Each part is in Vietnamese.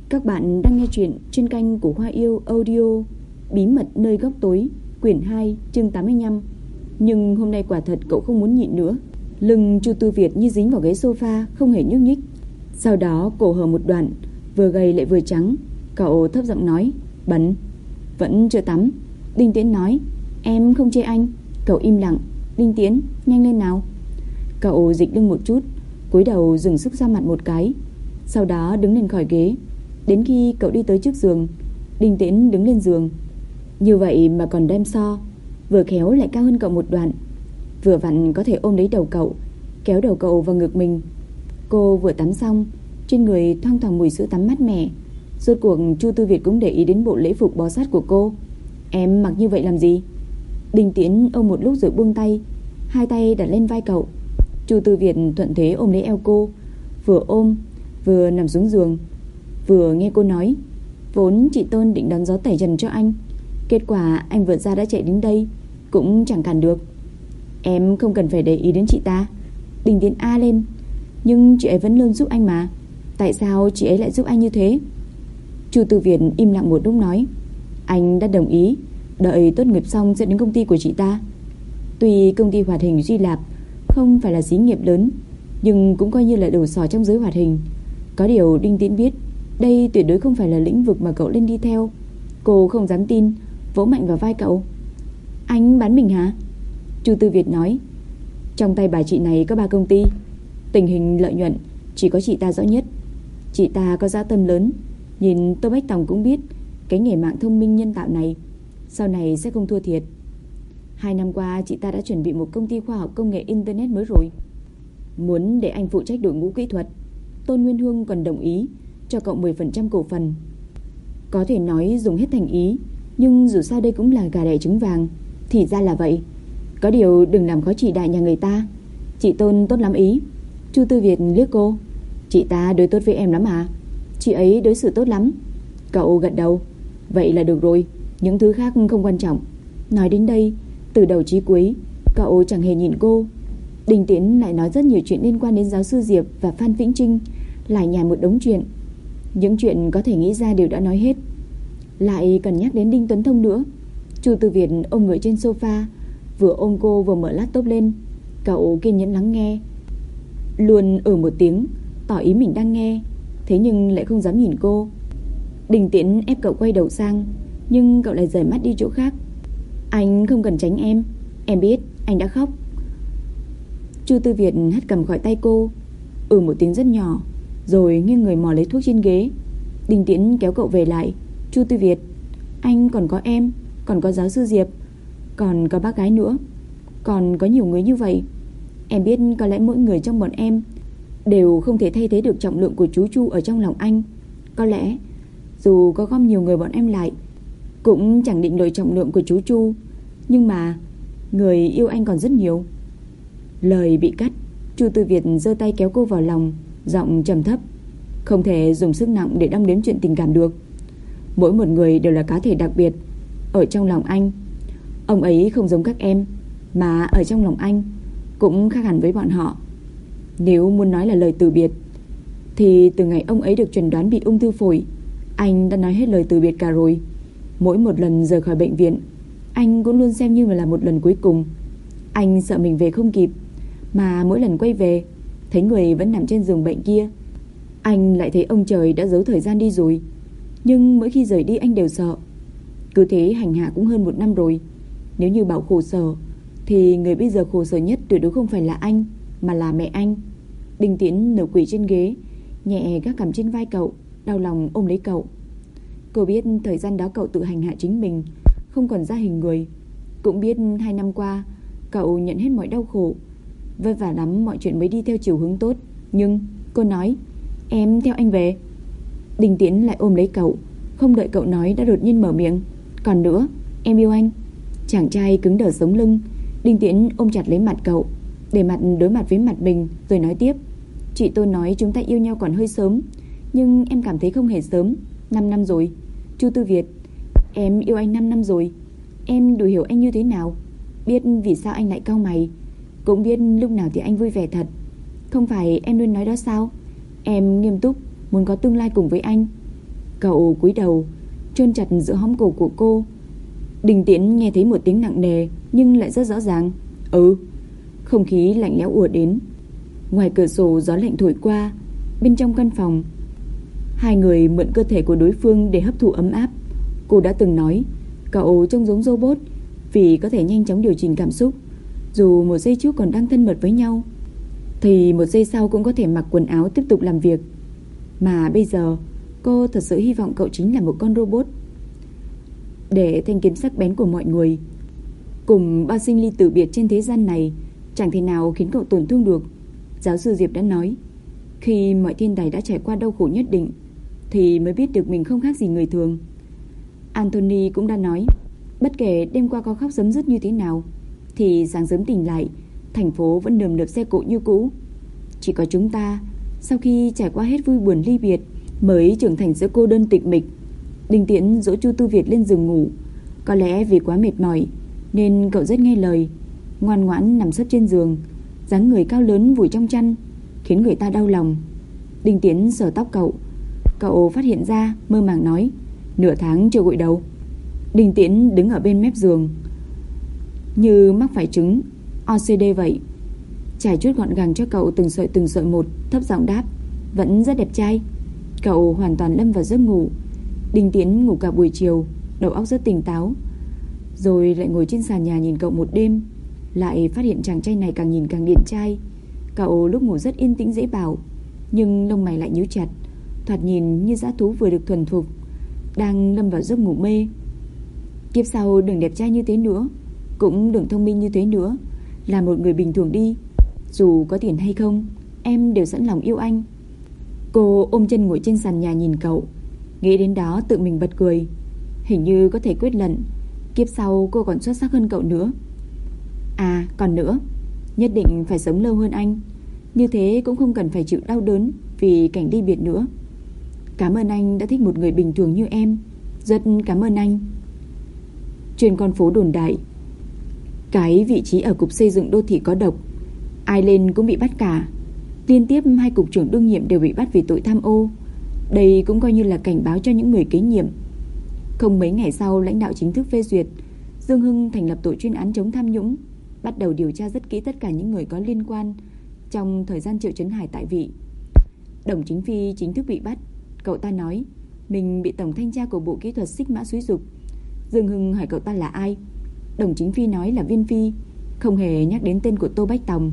Các bạn đang nghe chuyện trên kênh của Hoa Yêu Audio, Bí mật nơi góc tối, quyển 2, chương 85. Nhưng hôm nay quả thật cậu không muốn nhịn nữa. Lưng Chu Tư Việt như dính vào ghế sofa, không hề nhúc nhích. Sau đó cổ hở một đoạn, vừa gầy lại vừa trắng. Cậu thấp giọng nói, bẩn. Vẫn chưa tắm. Đinh Tiễn nói, em không chê anh. Cậu im lặng. Đinh Tiễn, nhanh lên nào. Cậu dịch lưng một chút, cúi đầu dừng sức ra mặt một cái, sau đó đứng lên khỏi ghế. Đến khi cậu đi tới trước giường, Đinh Tiễn đứng lên giường. Như vậy mà còn đem so, vừa khéo lại cao hơn cậu một đoạn, vừa vặn có thể ôm lấy đầu cậu, kéo đầu cậu vào ngực mình. Cô vừa tắm xong, trên người thoang thoảng mùi sữa tắm mát mẻ. Rốt cuộc Chu Tư Việt cũng để ý đến bộ lễ phục bó sát của cô. Em mặc như vậy làm gì? Đinh Tiễn ôm một lúc rồi buông tay, hai tay đặt lên vai cậu. Chu Tư Việt thuận thế ôm lấy eo cô, vừa ôm vừa nằm xuống giường, vừa nghe cô nói, vốn chị Tôn định đón gió tẩy trần cho anh, kết quả anh vượt ra đã chạy đến đây, cũng chẳng cản được. Em không cần phải để ý đến chị ta. Đinh Tiễn a lên, nhưng chị ấy vẫn luôn giúp anh mà, tại sao chị ấy lại giúp anh như thế? Chu Tư Việt im lặng một lúc nói, anh đã đồng ý đợi tốt nghiệp xong sẽ đến công ty của chị ta. Tuy công ty hoạt hình Duy Lạp không phải là xí nghiệp lớn, nhưng cũng coi như là đầu sỏ trong giới hoạt hình. Có điều Đinh Tiễn biết đây tuyệt đối không phải là lĩnh vực mà cậu lên đi theo. Cô không dám tin, vỗ mạnh vào vai cậu. Anh bán mình hả? Chu Tư Việt nói, trong tay bà chị này có 3 công ty, tình hình lợi nhuận chỉ có chị ta rõ nhất. Chị ta có dã tâm lớn, nhìn Tô Bách Tòng cũng biết cái nghề mạng thông minh nhân tạo này sau này sẽ không thua thiệt. 2 năm qua chị ta đã chuẩn bị một công ty khoa học công nghệ internet mới rồi, muốn để anh phụ trách đội ngũ kỹ thuật. Tôn Nguyên Hương còn đồng ý cho cậu 10% cổ phần. Có thể nói dùng hết thành ý, nhưng dù sao đây cũng là gà đẻ trứng vàng. Thì ra là vậy. Có điều đừng làm khó chị đại nhà người ta. Chị Tôn tốt lắm ý. Chu Tư Việt liếc cô, chị ta đối tốt với em lắm à? Chị ấy đối xử tốt lắm. Cậu gật đầu, vậy là được rồi, những thứ khác không quan trọng. Nói đến đây, từ đầu chí cuối cậu chẳng hề nhìn cô. Đinh Tiễn lại nói rất nhiều chuyện liên quan đến giáo sư Diệp và Phan Vĩnh Trinh, lại nhả một đống chuyện. Những chuyện có thể nghĩ ra đều đã nói hết, lại cần nhắc đến Đinh Tuấn Thông nữa. Chu Tư Việt ôm người trên sofa, vừa ôm cô vừa mở laptop lên. Cậu kiên nhẫn lắng nghe, luôn một tiếng tỏ ý mình đang nghe, thế nhưng lại không dám nhìn cô. Đinh Tiễn ép cậu quay đầu sang, nhưng cậu lại rời mắt đi chỗ khác. Anh không cần tránh em biết anh đã khóc. Chu Tư Việt hất cầm khỏi tay cô, một tiếng rất nhỏ, rồi nghiêng người mò lấy thuốc trên ghế. Đinh Tiễn kéo cậu về lại. Chu Tư Việt, anh còn có em, còn có giáo sư Diệp, còn có bác gái nữa, còn có nhiều người như vậy. Em biết có lẽ mỗi người trong bọn em đều không thể thay thế được trọng lượng của chú Chu ở trong lòng anh. Có lẽ dù có gom nhiều người bọn em lại cũng chẳng định nổi trọng lượng của chú Chu, nhưng mà người yêu anh còn rất nhiều. Lời bị cắt. Chu Tư Việt giơ tay kéo cô vào lòng, giọng trầm thấp, không thể dùng sức nặng để đong đếm chuyện tình cảm được. Mỗi một người đều là cá thể đặc biệt. Ở trong lòng anh, ông ấy không giống các em, mà ở trong lòng anh cũng khác hẳn với bọn họ. Nếu muốn nói là lời từ biệt, thì từ ngày ông ấy được chẩn đoán bị ung thư phổi, anh đã nói hết lời từ biệt cả rồi. Mỗi một lần rời khỏi bệnh viện, anh cũng luôn xem như là một lần cuối cùng. Anh sợ mình về không kịp, mà mỗi lần quay về thấy người vẫn nằm trên giường bệnh kia, anh lại thấy ông trời đã giấu thời gian đi rồi. Nhưng mỗi khi rời đi anh đều sợ. Cứ thế hành hạ cũng hơn 1 năm rồi. Nếu như bảo khổ sở, thì người bây giờ khổ sở nhất tuyệt đối không phải là anh, mà là mẹ anh. Đinh Tiễn nửa quỳ trên ghế, nhẹ gác cằm trên vai cậu, đau lòng ôm lấy cậu. Cô biết thời gian đó cậu tự hành hạ chính mình, không còn ra hình người. Cũng biết 2 năm qua cậu nhận hết mọi đau khổ, vất vả lắm mọi chuyện mới đi theo chiều hướng tốt. Nhưng cô nói, em theo anh về. Đinh Tiễn lại ôm lấy cậu, không đợi cậu nói đã đột nhiên mở miệng, còn nữa, em yêu anh. Chàng trai cứng đờ sống lưng. Đinh Tiễn ôm chặt lấy mặt cậu, để mặt đối mặt với mặt mình, rồi nói tiếp, chị tôi nói chúng ta yêu nhau còn hơi sớm, nhưng em cảm thấy không hề sớm. 5 năm rồi. Chu Tư Việt, em yêu anh 5 năm rồi. Em đủ hiểu anh như thế nào, biết vì sao anh lại cau mày, cũng biết lúc nào thì anh vui vẻ thật. Không phải em luôn nói đó sao? Em nghiêm túc muốn có tương lai cùng với anh. Cậu cúi đầu chôn chặt giữa hõm cổ của cô. Đình Tiễn nghe thấy một tiếng nặng nề nhưng lại rất rõ ràng. Ừ. Không khí lạnh lẽo ùa đến. Ngoài cửa sổ gió lạnh thổi qua. Bên trong căn phòng, hai người mượn cơ thể của đối phương để hấp thụ ấm áp. Cô đã từng nói cậu trông giống robot vì có thể nhanh chóng điều chỉnh cảm xúc. Dù một giây trước còn đang thân mật với nhau thì một giây sau cũng có thể mặc quần áo tiếp tục làm việc. Mà bây giờ cô thật sự hy vọng cậu chính là một con robot, để thanh kiếm sắc bén của mọi người cùng bao sinh ly tử biệt trên thế gian này chẳng thể nào khiến cậu tổn thương được. Giáo sư Diệp đã nói, khi mọi thiên tài đã trải qua đau khổ nhất định thì mới biết được mình không khác gì người thường. Anthony cũng đã nói, bất kể đêm qua có khóc sấm dứt như thế nào thì sáng sớm tỉnh lại, thành phố vẫn nườm nượp xe cộ như cũ. Chỉ có chúng ta, sau khi trải qua hết vui buồn ly biệt, mới trưởng thành giữa cô đơn tịch mịch. Đinh Tiễn dỗ Chu Tư Việt lên giường ngủ. Có lẽ vì quá mệt mỏi nên cậu rất nghe lời, ngoan ngoãn nằm sấp trên giường, dáng người cao lớn vùi trong chăn, khiến người ta đau lòng. Đinh Tiễn sờ tóc cậu. Cậu phát hiện ra, mơ màng nói, nửa tháng chưa gội đầu. Đinh Tiễn đứng ở bên mép giường như mắc phải chứng OCD vậy, trải chuốt gọn gàng cho cậu từng sợi một, thấp giọng đáp, vẫn rất đẹp trai. Cậu hoàn toàn lâm vào giấc ngủ. Đinh Tiễn ngủ cả buổi chiều, đầu óc rất tỉnh táo, rồi lại ngồi trên sàn nhà nhìn cậu một đêm, lại phát hiện chàng trai này càng nhìn càng điển trai. Cậu lúc ngủ rất yên tĩnh dễ bảo, nhưng lông mày lại nhíu chặt, thoạt nhìn như dã thú vừa được thuần phục, đang lâm vào giấc ngủ mê. Kiếp sau đừng đẹp trai như thế nữa, cũng đừng thông minh như thế nữa, là một người bình thường đi. Dù có tiền hay không, em đều sẵn lòng yêu anh. Cô ôm chân ngồi trên sàn nhà nhìn cậu. Nghĩ đến đó tự mình bật cười. Hình như có thể quyết lần kiếp sau cô còn xuất sắc hơn cậu nữa. À còn nữa, nhất định phải sống lâu hơn anh, như thế cũng không cần phải chịu đau đớn vì cảnh ly biệt nữa. Cảm ơn anh đã thích một người bình thường như em. Rất cảm ơn anh. Trên con phố đồn đại, cái vị trí ở cục xây dựng đô thị có độc, ai lên cũng bị bắt cả. Liên tiếp 2 cục trưởng đương nhiệm đều bị bắt vì tội tham ô. Đây cũng coi như là cảnh báo cho những người kế nhiệm. Không mấy ngày sau, lãnh đạo chính thức phê duyệt, Dương Hưng thành lập tổ chuyên án chống tham nhũng, bắt đầu điều tra rất kỹ tất cả những người có liên quan trong thời gian Triệu Chấn Hải tại vị. Đồng Chính Phi chính thức bị bắt. Cậu ta nói mình bị tổng thanh tra của Bộ Kỹ thuật xích mã xúi giục. Dương Hưng hỏi cậu ta là ai. Đồng Chính Phi nói là Viên Phi, không hề nhắc đến tên của Tô Bách Tòng.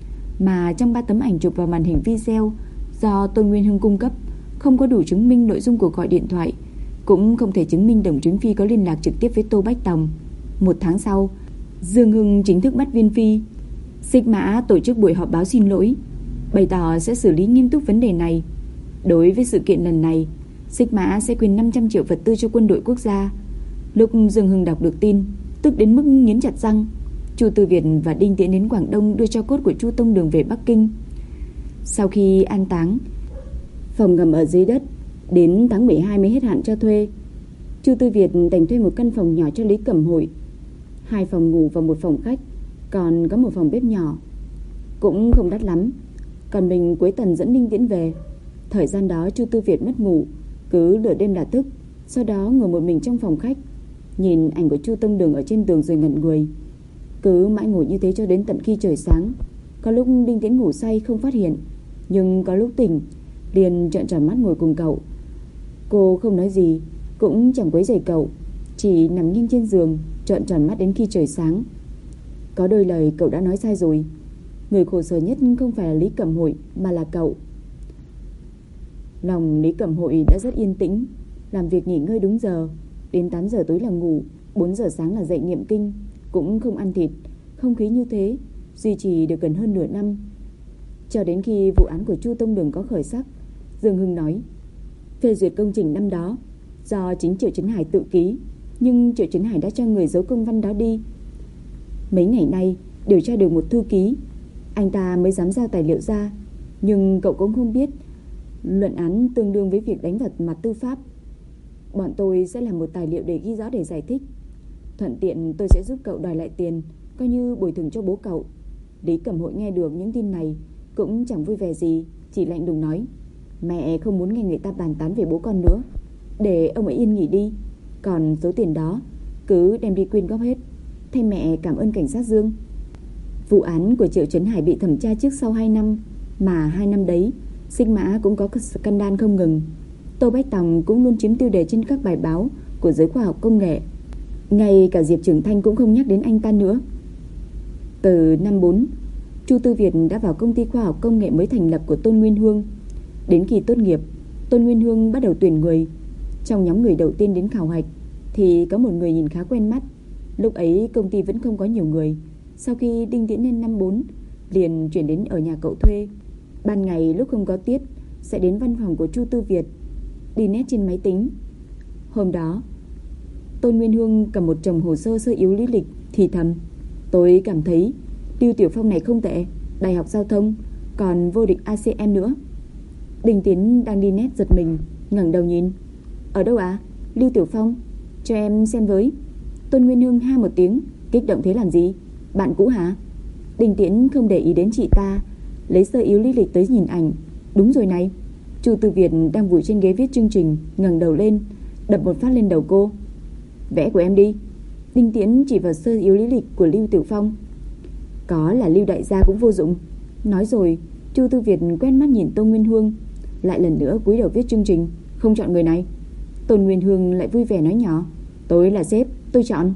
Mà trong 3 tấm ảnh chụp vào màn hình video do Tôn Nguyên Hưng cung cấp, không có đủ chứng minh nội dung cuộc gọi điện thoại, cũng không thể chứng minh Đồng Chính Phi có liên lạc trực tiếp với Tô Bách Tòng. 1 tháng sau, Dương Hưng chính thức bắt Viên Phi. Xích Mã tổ chức buổi họp báo xin lỗi, bày tỏ sẽ xử lý nghiêm túc vấn đề này. Đối với sự kiện lần này, Xích Mã sẽ quyên 500 triệu vật tư cho quân đội quốc gia. Lúc Dương Hưng đọc được tin, tức đến mức nghiến chặt răng. Chu Tư Việt và Đinh Tiễn đến Quảng Đông đưa tro cốt của Chu Tông Đường về Bắc Kinh. Sau khi an táng, phòng ngầm ở dưới đất đến tháng 12 mới hết hạn cho thuê. Chu Tư Việt đành thuê một căn phòng nhỏ cho Lý Cẩm Hội, 2 phòng ngủ và 1 phòng khách, còn có 1 phòng bếp nhỏ, cũng không đắt lắm. Còn mình cuối tuần dẫn Đinh Tiễn về. Thời gian đó Chu Tư Việt mất ngủ, cứ nửa đêm đã thức, sau đó ngồi một mình trong phòng khách, nhìn ảnh của Chu Tông Đường ở trên tường rồi ngẩn người. Cứ mãi ngồi như thế cho đến tận khi trời sáng. Có lúc Đinh Tiễn ngủ say không phát hiện, nhưng có lúc tỉnh liền trợn tròn mắt ngồi cùng cậu. Cô không nói gì, cũng chẳng quấy rầy cậu, chỉ nằm nghiêng trên giường trợn tròn mắt đến khi trời sáng. Có đôi lời cậu đã nói sai rồi. Người khổ sở nhất không phải là Lý Cẩm Hội mà là cậu. Lòng Lý Cẩm Hội đã rất yên tĩnh, làm việc nghỉ ngơi đúng giờ, đến 8 giờ tối là ngủ, 4 giờ sáng là dậy niệm kinh, cũng không ăn thịt. Không khí như thế duy trì được gần hơn nửa năm, cho đến khi vụ án của Chu Tông Đường có khởi sắc. Dương Hưng nói, phê duyệt công trình năm đó do chính Triệu Chấn Hải tự ký, nhưng Triệu Chấn Hải đã cho người giấu công văn đó đi. Mấy ngày nay điều tra được một thư ký, anh ta mới dám giao tài liệu ra. Nhưng cậu cũng không biết, luận án tương đương với việc đánh vào mặt tư pháp. Bọn tôi sẽ làm một tài liệu để ghi rõ để giải thích. Thuận tiện tôi sẽ giúp cậu đòi lại tiền, coi như bồi thường cho bố cậu. Lý Cẩm Hội nghe được những tin này cũng chẳng vui vẻ gì, chỉ lạnh lùng nói, mẹ không muốn nghe người ta bàn tán về bố con nữa. Để ông ấy yên nghỉ đi. Còn số tiền đó cứ đem đi quyên góp hết. Thay mẹ cảm ơn cảnh sát Dương. Vụ án của Triệu Trấn Hải bị thẩm tra trước sau 2 năm, mà 2 năm đấy Sinh Mã cũng có scandal không ngừng. Tô Bách Tòng cũng luôn chiếm tiêu đề trên các bài báo của giới khoa học công nghệ. Ngay cả Diệp Trường Thanh cũng không nhắc đến anh ta nữa. Từ năm 4, Chu Tư Việt đã vào công ty khoa học công nghệ mới thành lập của Tôn Nguyên Hương. Đến khi tốt nghiệp, Tôn Nguyên Hương bắt đầu tuyển người. Trong nhóm người đầu tiên đến khảo hạch thì có một người nhìn khá quen mắt. Lúc ấy công ty vẫn không có nhiều người. Sau khi Đinh Tiễn lên năm 4, liền chuyển đến ở nhà cậu thuê. Ban ngày lúc không có tiết sẽ đến văn phòng của Chu Tư Việt, đi nét trên máy tính. Hôm đó Tôn Nguyên Hương cầm một chồng hồ sơ sơ yếu lý lịch, thì thầm: tôi cảm thấy Lưu Tiểu Phong này không tệ, đại học giao thông, còn vô địch ACM nữa. Đinh Tiến đang đi nét giật mình, ngẩng đầu nhìn: ở đâu ạ? Lưu Tiểu Phong, cho em xem với. Tôn Nguyên Hương ha một tiếng, kích động thế làm gì? Bạn cũ hả? Đinh Tiến không để ý đến chị ta, lấy sơ yếu lý lịch tới nhìn ảnh. Đúng rồi này. Chu Tư Việt đang vùi trên ghế viết chương trình, ngẩng đầu lên, đập một phát lên đầu cô. Vẽ của em đi. Đinh Tiễn chỉ vào sơ yếu lý lịch của Lưu Tiểu Phong. Có là Lưu đại gia cũng vô dụng. Nói rồi, Chu Tư Việt quét mắt nhìn Tôn Nguyên Hương, lại lần nữa cúi đầu viết chương trình. Không chọn người này. Tôn Nguyên Hương lại vui vẻ nói nhỏ: tôi là sếp, tôi chọn.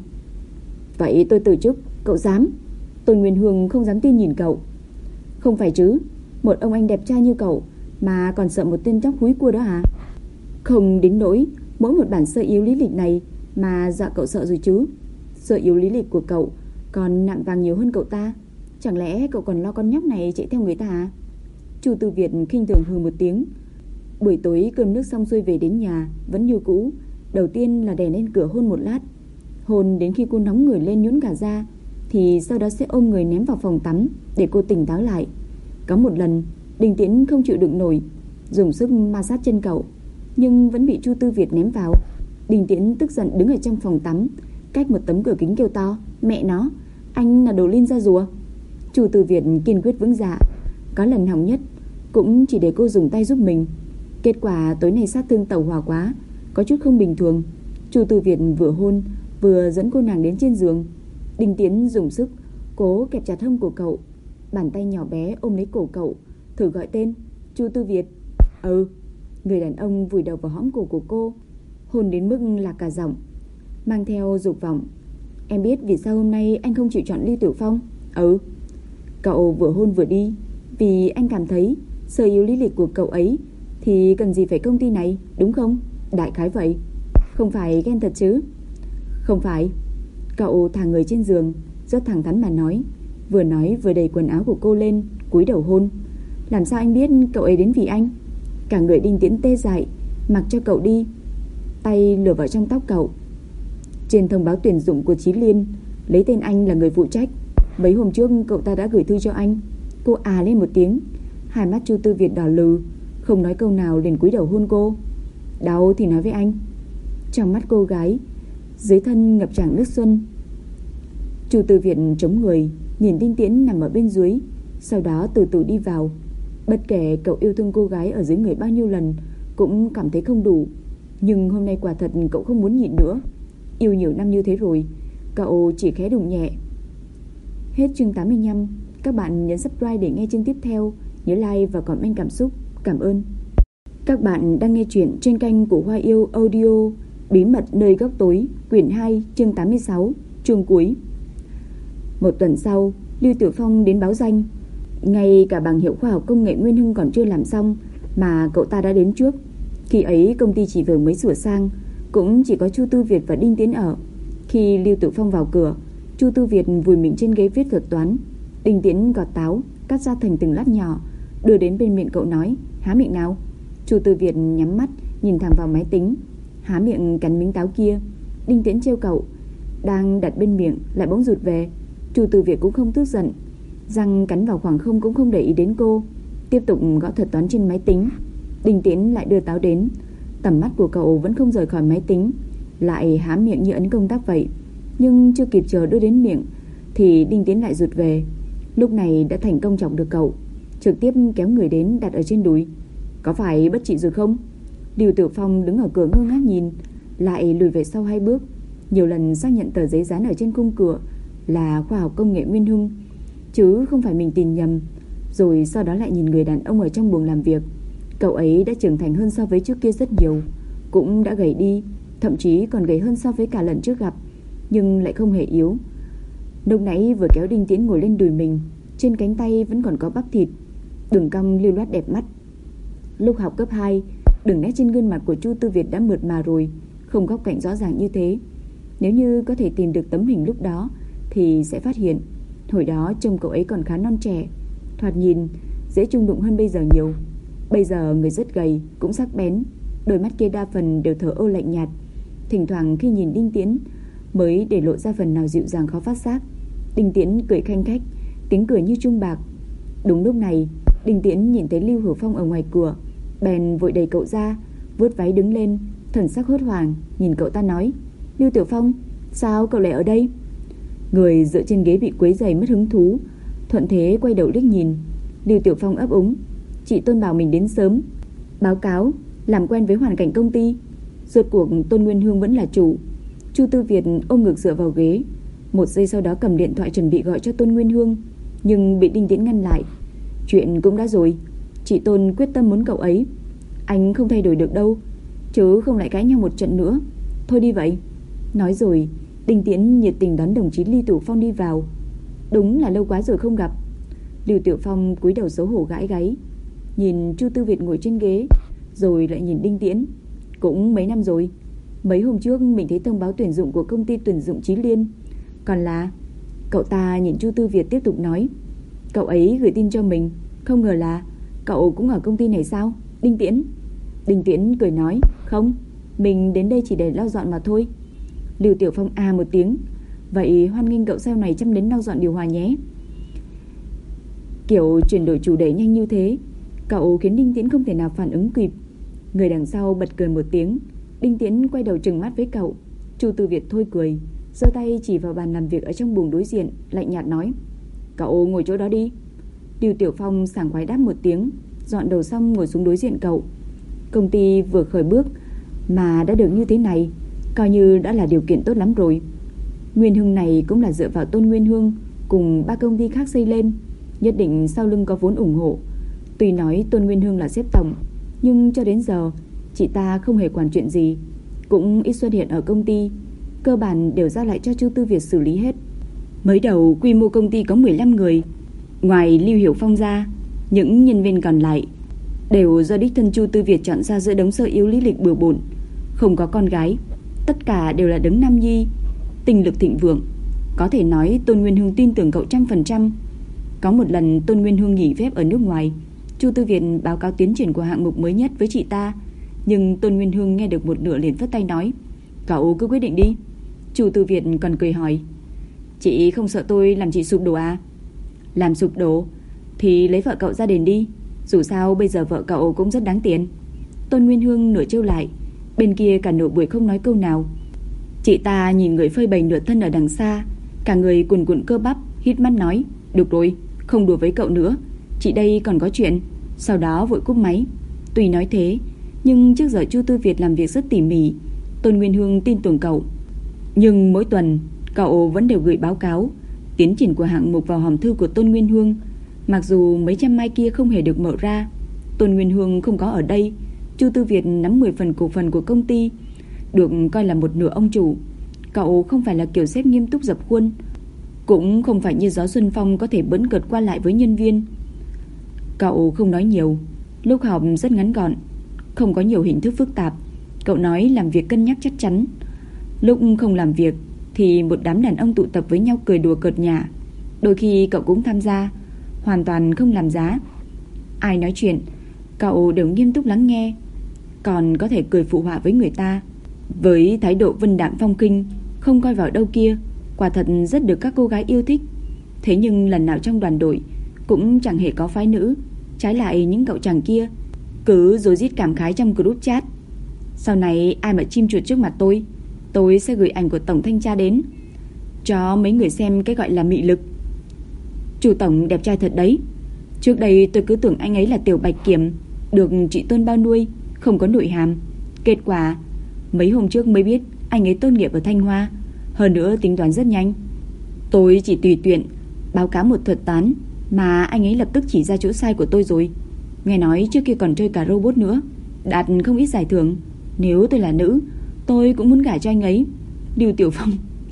Vậy tôi từ chức. Cậu dám? Tôn Nguyên Hương không dám tin nhìn cậu. Không phải chứ, một ông anh đẹp trai như cậu mà còn sợ một tên chóc húi cua đó hả? Không đến nỗi mỗi một bản sơ yếu lý lịch này mà dọa cậu sợ rồi chứ. Sơ yếu lý lịch của cậu còn nặng vàng nhiều hơn cậu ta. Chẳng lẽ cậu còn lo con nhóc này chạy theo người ta à? Chu Tư Việt khinh thường hừ một tiếng. Buổi tối cơm nước xong xuôi về đến nhà vẫn như cũ. Đầu tiên là đè lên cửa hôn một lát. Hôn đến khi cô nóng người lên nhũn cả da, thì sau đó sẽ ôm người ném vào phòng tắm để cô tỉnh táo lại. Có một lần Đinh Tiễn không chịu đựng nổi, dùng sức ma sát chân cậu, nhưng vẫn bị Chu Tư Việt ném vào. Đinh Tiễn tức giận đứng ở trong phòng tắm, cách một tấm cửa kính kêu to: mẹ nó, anh là đồ liên da rùa. Chu Tư Việt kiên quyết vững dạ. Có lần hỏng nhất cũng chỉ để cô dùng tay giúp mình. Kết quả tối nay sát thương tẩu hỏa quá, có chút không bình thường. Chu Tư Việt vừa hôn vừa dẫn cô nàng đến trên giường. Đinh Tiễn dùng sức cố kẹp chặt hông của cậu, bàn tay nhỏ bé ôm lấy cổ cậu, thử gọi tên: Chu Tư Việt. Ừ. Người đàn ông vùi đầu vào hõm cổ của cô, hôn đến mức lạc cả giọng, mang theo dục vọng. Em biết vì sao hôm nay anh không chịu chọn Lưu Tiểu Phong? Ừ. Cậu vừa hôn vừa đi, vì anh cảm thấy sơ yếu lý lịch của cậu ấy thì cần gì phải công ty này, đúng không? Đại khái vậy. Không phải ghen thật chứ? Không phải. Cậu thả người trên giường, rất thẳng thắn mà nói vừa đẩy quần áo của cô lên, cúi đầu hôn. Làm sao anh biết cậu ấy đến vì anh? Cả người Đinh Tiễn tê dại, mặc cho cậu đi, tay lừa vào trong tóc cậu. Trên thông báo tuyển dụng của Chí Liên lấy tên anh là người phụ trách. Mấy hôm trước cậu ta đã gửi thư cho anh. Cô à lên một tiếng, hai mắt Chu Tư Việt đỏ lừ, không nói câu nào liền cúi đầu hôn cô. Đau thì nói với anh. Trong mắt cô gái dưới thân ngập tràn nước xuân. Chu Tư Việt chống người nhìn Đinh Tiễn nằm ở bên dưới, sau đó từ từ đi vào. Bất kể cậu yêu thương cô gái ở dưới người bao nhiêu lần cũng cảm thấy không đủ. Nhưng hôm nay quả thật cậu không muốn nhịn nữa. Yêu nhiều năm như thế rồi, cậu chỉ khẽ đụng nhẹ. Hết chương 85. Các bạn nhấn subscribe để nghe chương tiếp theo. Nhớ like và comment cảm xúc. Cảm ơn. Các bạn đang nghe chuyện trên kênh của Hoa Yêu Audio. Bí mật nơi góc tối, quyển 2, chương 86, chương cuối. Một tuần sau, Lưu Tiểu Phong đến báo danh. Ngay cả bằng hiệu khoa học công nghệ Nguyên Hưng còn chưa làm xong mà cậu ta đã đến trước. Khi ấy công ty chỉ vừa mới sửa sang, cũng chỉ có Chu Tư Việt và Đinh Tiến ở. Khi Lưu Tiểu Phong vào cửa, Chu Tư Việt vùi mình trên ghế viết thuật toán. Đinh Tiến gọt táo, cắt ra thành từng lát nhỏ, đưa đến bên miệng cậu nói: há miệng nào. Chu Tư Việt nhắm mắt nhìn thẳng vào máy tính, há miệng cắn miếng táo kia. Đinh Tiến trêu cậu, đang đặt bên miệng lại bỗng rụt về. Chu Tư Việt cũng không tức giận, răng cắn vào khoảng không cũng không để ý đến cô, tiếp tục gõ thuật toán trên máy tính. Đinh Tiến lại đưa táo đến, tầm mắt của cậu vẫn không rời khỏi máy tính, lại há miệng như ấn công tắc vậy. Nhưng chưa kịp chờ đưa đến miệng thì Đinh Tiến lại rụt về. Lúc này đã thành công chọc được cậu, trực tiếp kéo người đến đặt ở trên đùi. Có phải bất trị rồi không? Lưu Tiểu Phong đứng ở cửa ngơ ngác nhìn, lại lùi về sau 2 bước, nhiều lần xác nhận tờ giấy dán ở trên khung cửa là khoa học công nghệ Nguyên Hưng, chứ không phải mình tìm nhầm. Rồi sau đó lại nhìn người đàn ông ở trong buồng làm việc. Cậu ấy đã trưởng thành hơn so với trước kia rất nhiều, cũng đã gầy đi, thậm chí còn gầy hơn so với cả lần trước gặp, nhưng lại không hề yếu. Lúc nãy vừa kéo Đinh Tiễn ngồi lên đùi mình, trên cánh tay vẫn còn có bắp thịt, đường cong lưu loát đẹp mắt. Lúc học cấp 2, đường nét trên gương mặt của Chu Tư Việt đã mượt mà rồi, không góc cạnh rõ ràng như thế. Nếu như có thể tìm được tấm hình lúc đó thì sẽ phát hiện hồi đó trông cậu ấy còn khá non trẻ, thoạt nhìn dễ chung đụng hơn bây giờ nhiều. Bây giờ người rất gầy, cũng sắc bén, đôi mắt kia đa phần đều thờ ơ lạnh nhạt, thỉnh thoảng khi nhìn Đinh Tiễn mới để lộ ra phần nào dịu dàng khó phát giác. Đinh Tiễn cười khanh khách, tiếng cười như chuông bạc. Đúng lúc này, Đinh Tiễn nhìn thấy Lưu Hữu Phong ở ngoài cửa, bèn vội đẩy cậu ra, vớt váy đứng lên, thần sắc hốt hoảng nhìn cậu ta nói: "Lưu Tiểu Phong, sao cậu lại ở đây?" Người dựa trên ghế bị quấy rầy mất hứng thú, thuận thế quay đầu liếc nhìn. Lưu Tiểu Phong ấp úng: "Chị Tôn bảo mình đến sớm, báo cáo, làm quen với hoàn cảnh công ty." Rốt cuộc Tôn Nguyên Hương vẫn là chủ. Chu Tư Việt ôm ngực dựa vào ghế, một giây sau đó cầm điện thoại chuẩn bị gọi cho Tôn Nguyên Hương, nhưng bị Đinh Tiễn ngăn lại. "Chuyện cũng đã rồi, chị Tôn quyết tâm muốn cậu ấy, anh không thay đổi được đâu, chứ không lại cãi nhau một trận nữa. Thôi đi vậy." Nói rồi, Đinh Tiễn nhiệt tình đón đồng chí Lưu Tiểu Phong đi vào. Đúng là lâu quá rồi không gặp. Lưu Tiểu Phong cúi đầu xấu hổ gãi gáy, nhìn Chu Tư Việt ngồi trên ghế, rồi lại nhìn Đinh Tiễn. "Cũng mấy năm rồi. Mấy hôm trước mình thấy thông báo tuyển dụng của công ty tuyển dụng Chí Liên. Còn là..." Cậu ta nhìn Chu Tư Việt tiếp tục nói: "Cậu ấy gửi tin cho mình, không ngờ là cậu cũng ở công ty này sao, Đinh Tiễn?" Đinh Tiễn cười nói: "Không, mình đến đây chỉ để lau dọn mà thôi." Lưu Tiểu Phong à một tiếng: "Vậy hoan nghênh cậu sau này chăm đến lau dọn điều hòa nhé." Kiểu chuyển đổi chủ đề nhanh như thế, cậu khiến Đinh Tiễn không thể nào phản ứng kịp. Người đằng sau bật cười một tiếng. Đinh Tiễn quay đầu trừng mắt với cậu. Chu Tư Việt thôi cười, giơ tay chỉ vào bàn làm việc ở trong buồng đối diện, lạnh nhạt nói: "Cậu ngồi chỗ đó đi." Lưu Tiểu Phong sảng khoái đáp một tiếng, dọn đầu xong ngồi xuống đối diện cậu. Công ty vừa khởi bước mà đã được như thế này, coi như đã là điều kiện tốt lắm rồi. Nguyên Hưng này cũng là dựa vào Tôn Nguyên Hương cùng 3 công ty khác xây lên, nhất định sau lưng có vốn ủng hộ. Tuy nói Tôn Nguyên Hương là sếp tổng, nhưng cho đến giờ chị ta không hề quản chuyện gì, cũng ít xuất hiện ở công ty, cơ bản đều giao lại cho Chu Tư Việt xử lý hết. Mới đầu quy mô công ty có 15 người, ngoài Lưu Hiểu Phong ra, những nhân viên còn lại đều do đích thân Chu Tư Việt chọn ra giữa đống sơ yếu lý lịch bừa bộn, không có con gái, tất cả đều là đấng nam nhi, tinh lực thịnh vượng. Có thể nói Tôn Nguyên Hương tin tưởng cậu 100%. Có một lần Tôn Nguyên Hương nghỉ phép ở nước ngoài, Chu Tư Việt báo cáo tiến triển của hạng mục mới nhất với chị ta, nhưng Tôn Nguyên Hương nghe được một nửa liền phất tay nói: "Cậu cứ quyết định đi." Chu Tư Việt còn cười hỏi: "Chị không sợ tôi làm chị sụp đổ à?" "Làm sụp đổ thì lấy vợ cậu ra đền đi, dù sao bây giờ vợ cậu cũng rất đáng tiền." Tôn Nguyên Hương nửa trêu lại, bên kia cả nửa buổi không nói câu nào. Chị ta nhìn người phơi bày nửa thân ở đằng xa, cả người cuồn cuộn cơ bắp, hít mắt nói: "Được rồi, không đùa với cậu nữa, chị đây còn có chuyện." Sau đó vội cúp máy. Tuy nói thế, nhưng trước giờ Chu Tư Việt làm việc rất tỉ mỉ, Tôn Nguyên Hương tin tưởng cậu. Nhưng mỗi tuần cậu vẫn đều gửi báo cáo tiến triển của hạng mục vào hòm thư của Tôn Nguyên Hương. Mặc dù mấy trăm mai kia không hề được mở ra, Tôn Nguyên Hương không có ở đây, Chu Tư Việt nắm 10 phần cổ phần của công ty, được coi là một nửa ông chủ. Cậu không phải là kiểu sếp nghiêm túc dập khuôn, cũng không phải như Gió Xuân Phong có thể bỡn cợt qua lại với nhân viên. Cậu không nói nhiều, lúc họp rất ngắn gọn, không có nhiều hình thức phức tạp. Cậu nói làm việc cân nhắc chắc chắn, lúc không làm việc thì một đám đàn ông tụ tập với nhau cười đùa cợt nhả. Đôi khi cậu cũng tham gia, hoàn toàn không làm giá. Ai nói chuyện, cậu đều nghiêm túc lắng nghe, còn có thể cười phụ họa với người ta. Với thái độ vân đạm phong khinh, không coi vào đâu kia, quả thật rất được các cô gái yêu thích. Thế nhưng lần nào trong đoàn đội cũng chẳng hề có phái nữ, trái lại những cậu chàng kia cứ rối rít cảm khái trong group chat: "Sau này ai mà chim chuột trước mặt tôi sẽ gửi ảnh của tổng thanh tra đến cho mấy người xem cái gọi là mị lực. Chủ tổng đẹp trai thật đấy. Trước đây tôi cứ tưởng anh ấy là tiểu bạch kiểm, được chị Tôn bao nuôi, không có nội hàm. Kết quả mấy hôm trước mới biết anh ấy tốt nghiệp ở Thanh Hoa, hơn nữa tính toán rất nhanh. Tôi chỉ tùy tiện báo cáo một thuật toán mà anh ấy lập tức chỉ ra chỗ sai của tôi rồi. Nghe nói trước kia còn chơi cả robot nữa, đạt không ít giải thưởng. Nếu tôi là nữ, tôi cũng muốn gả cho anh ấy. Lưu Tiểu Phong.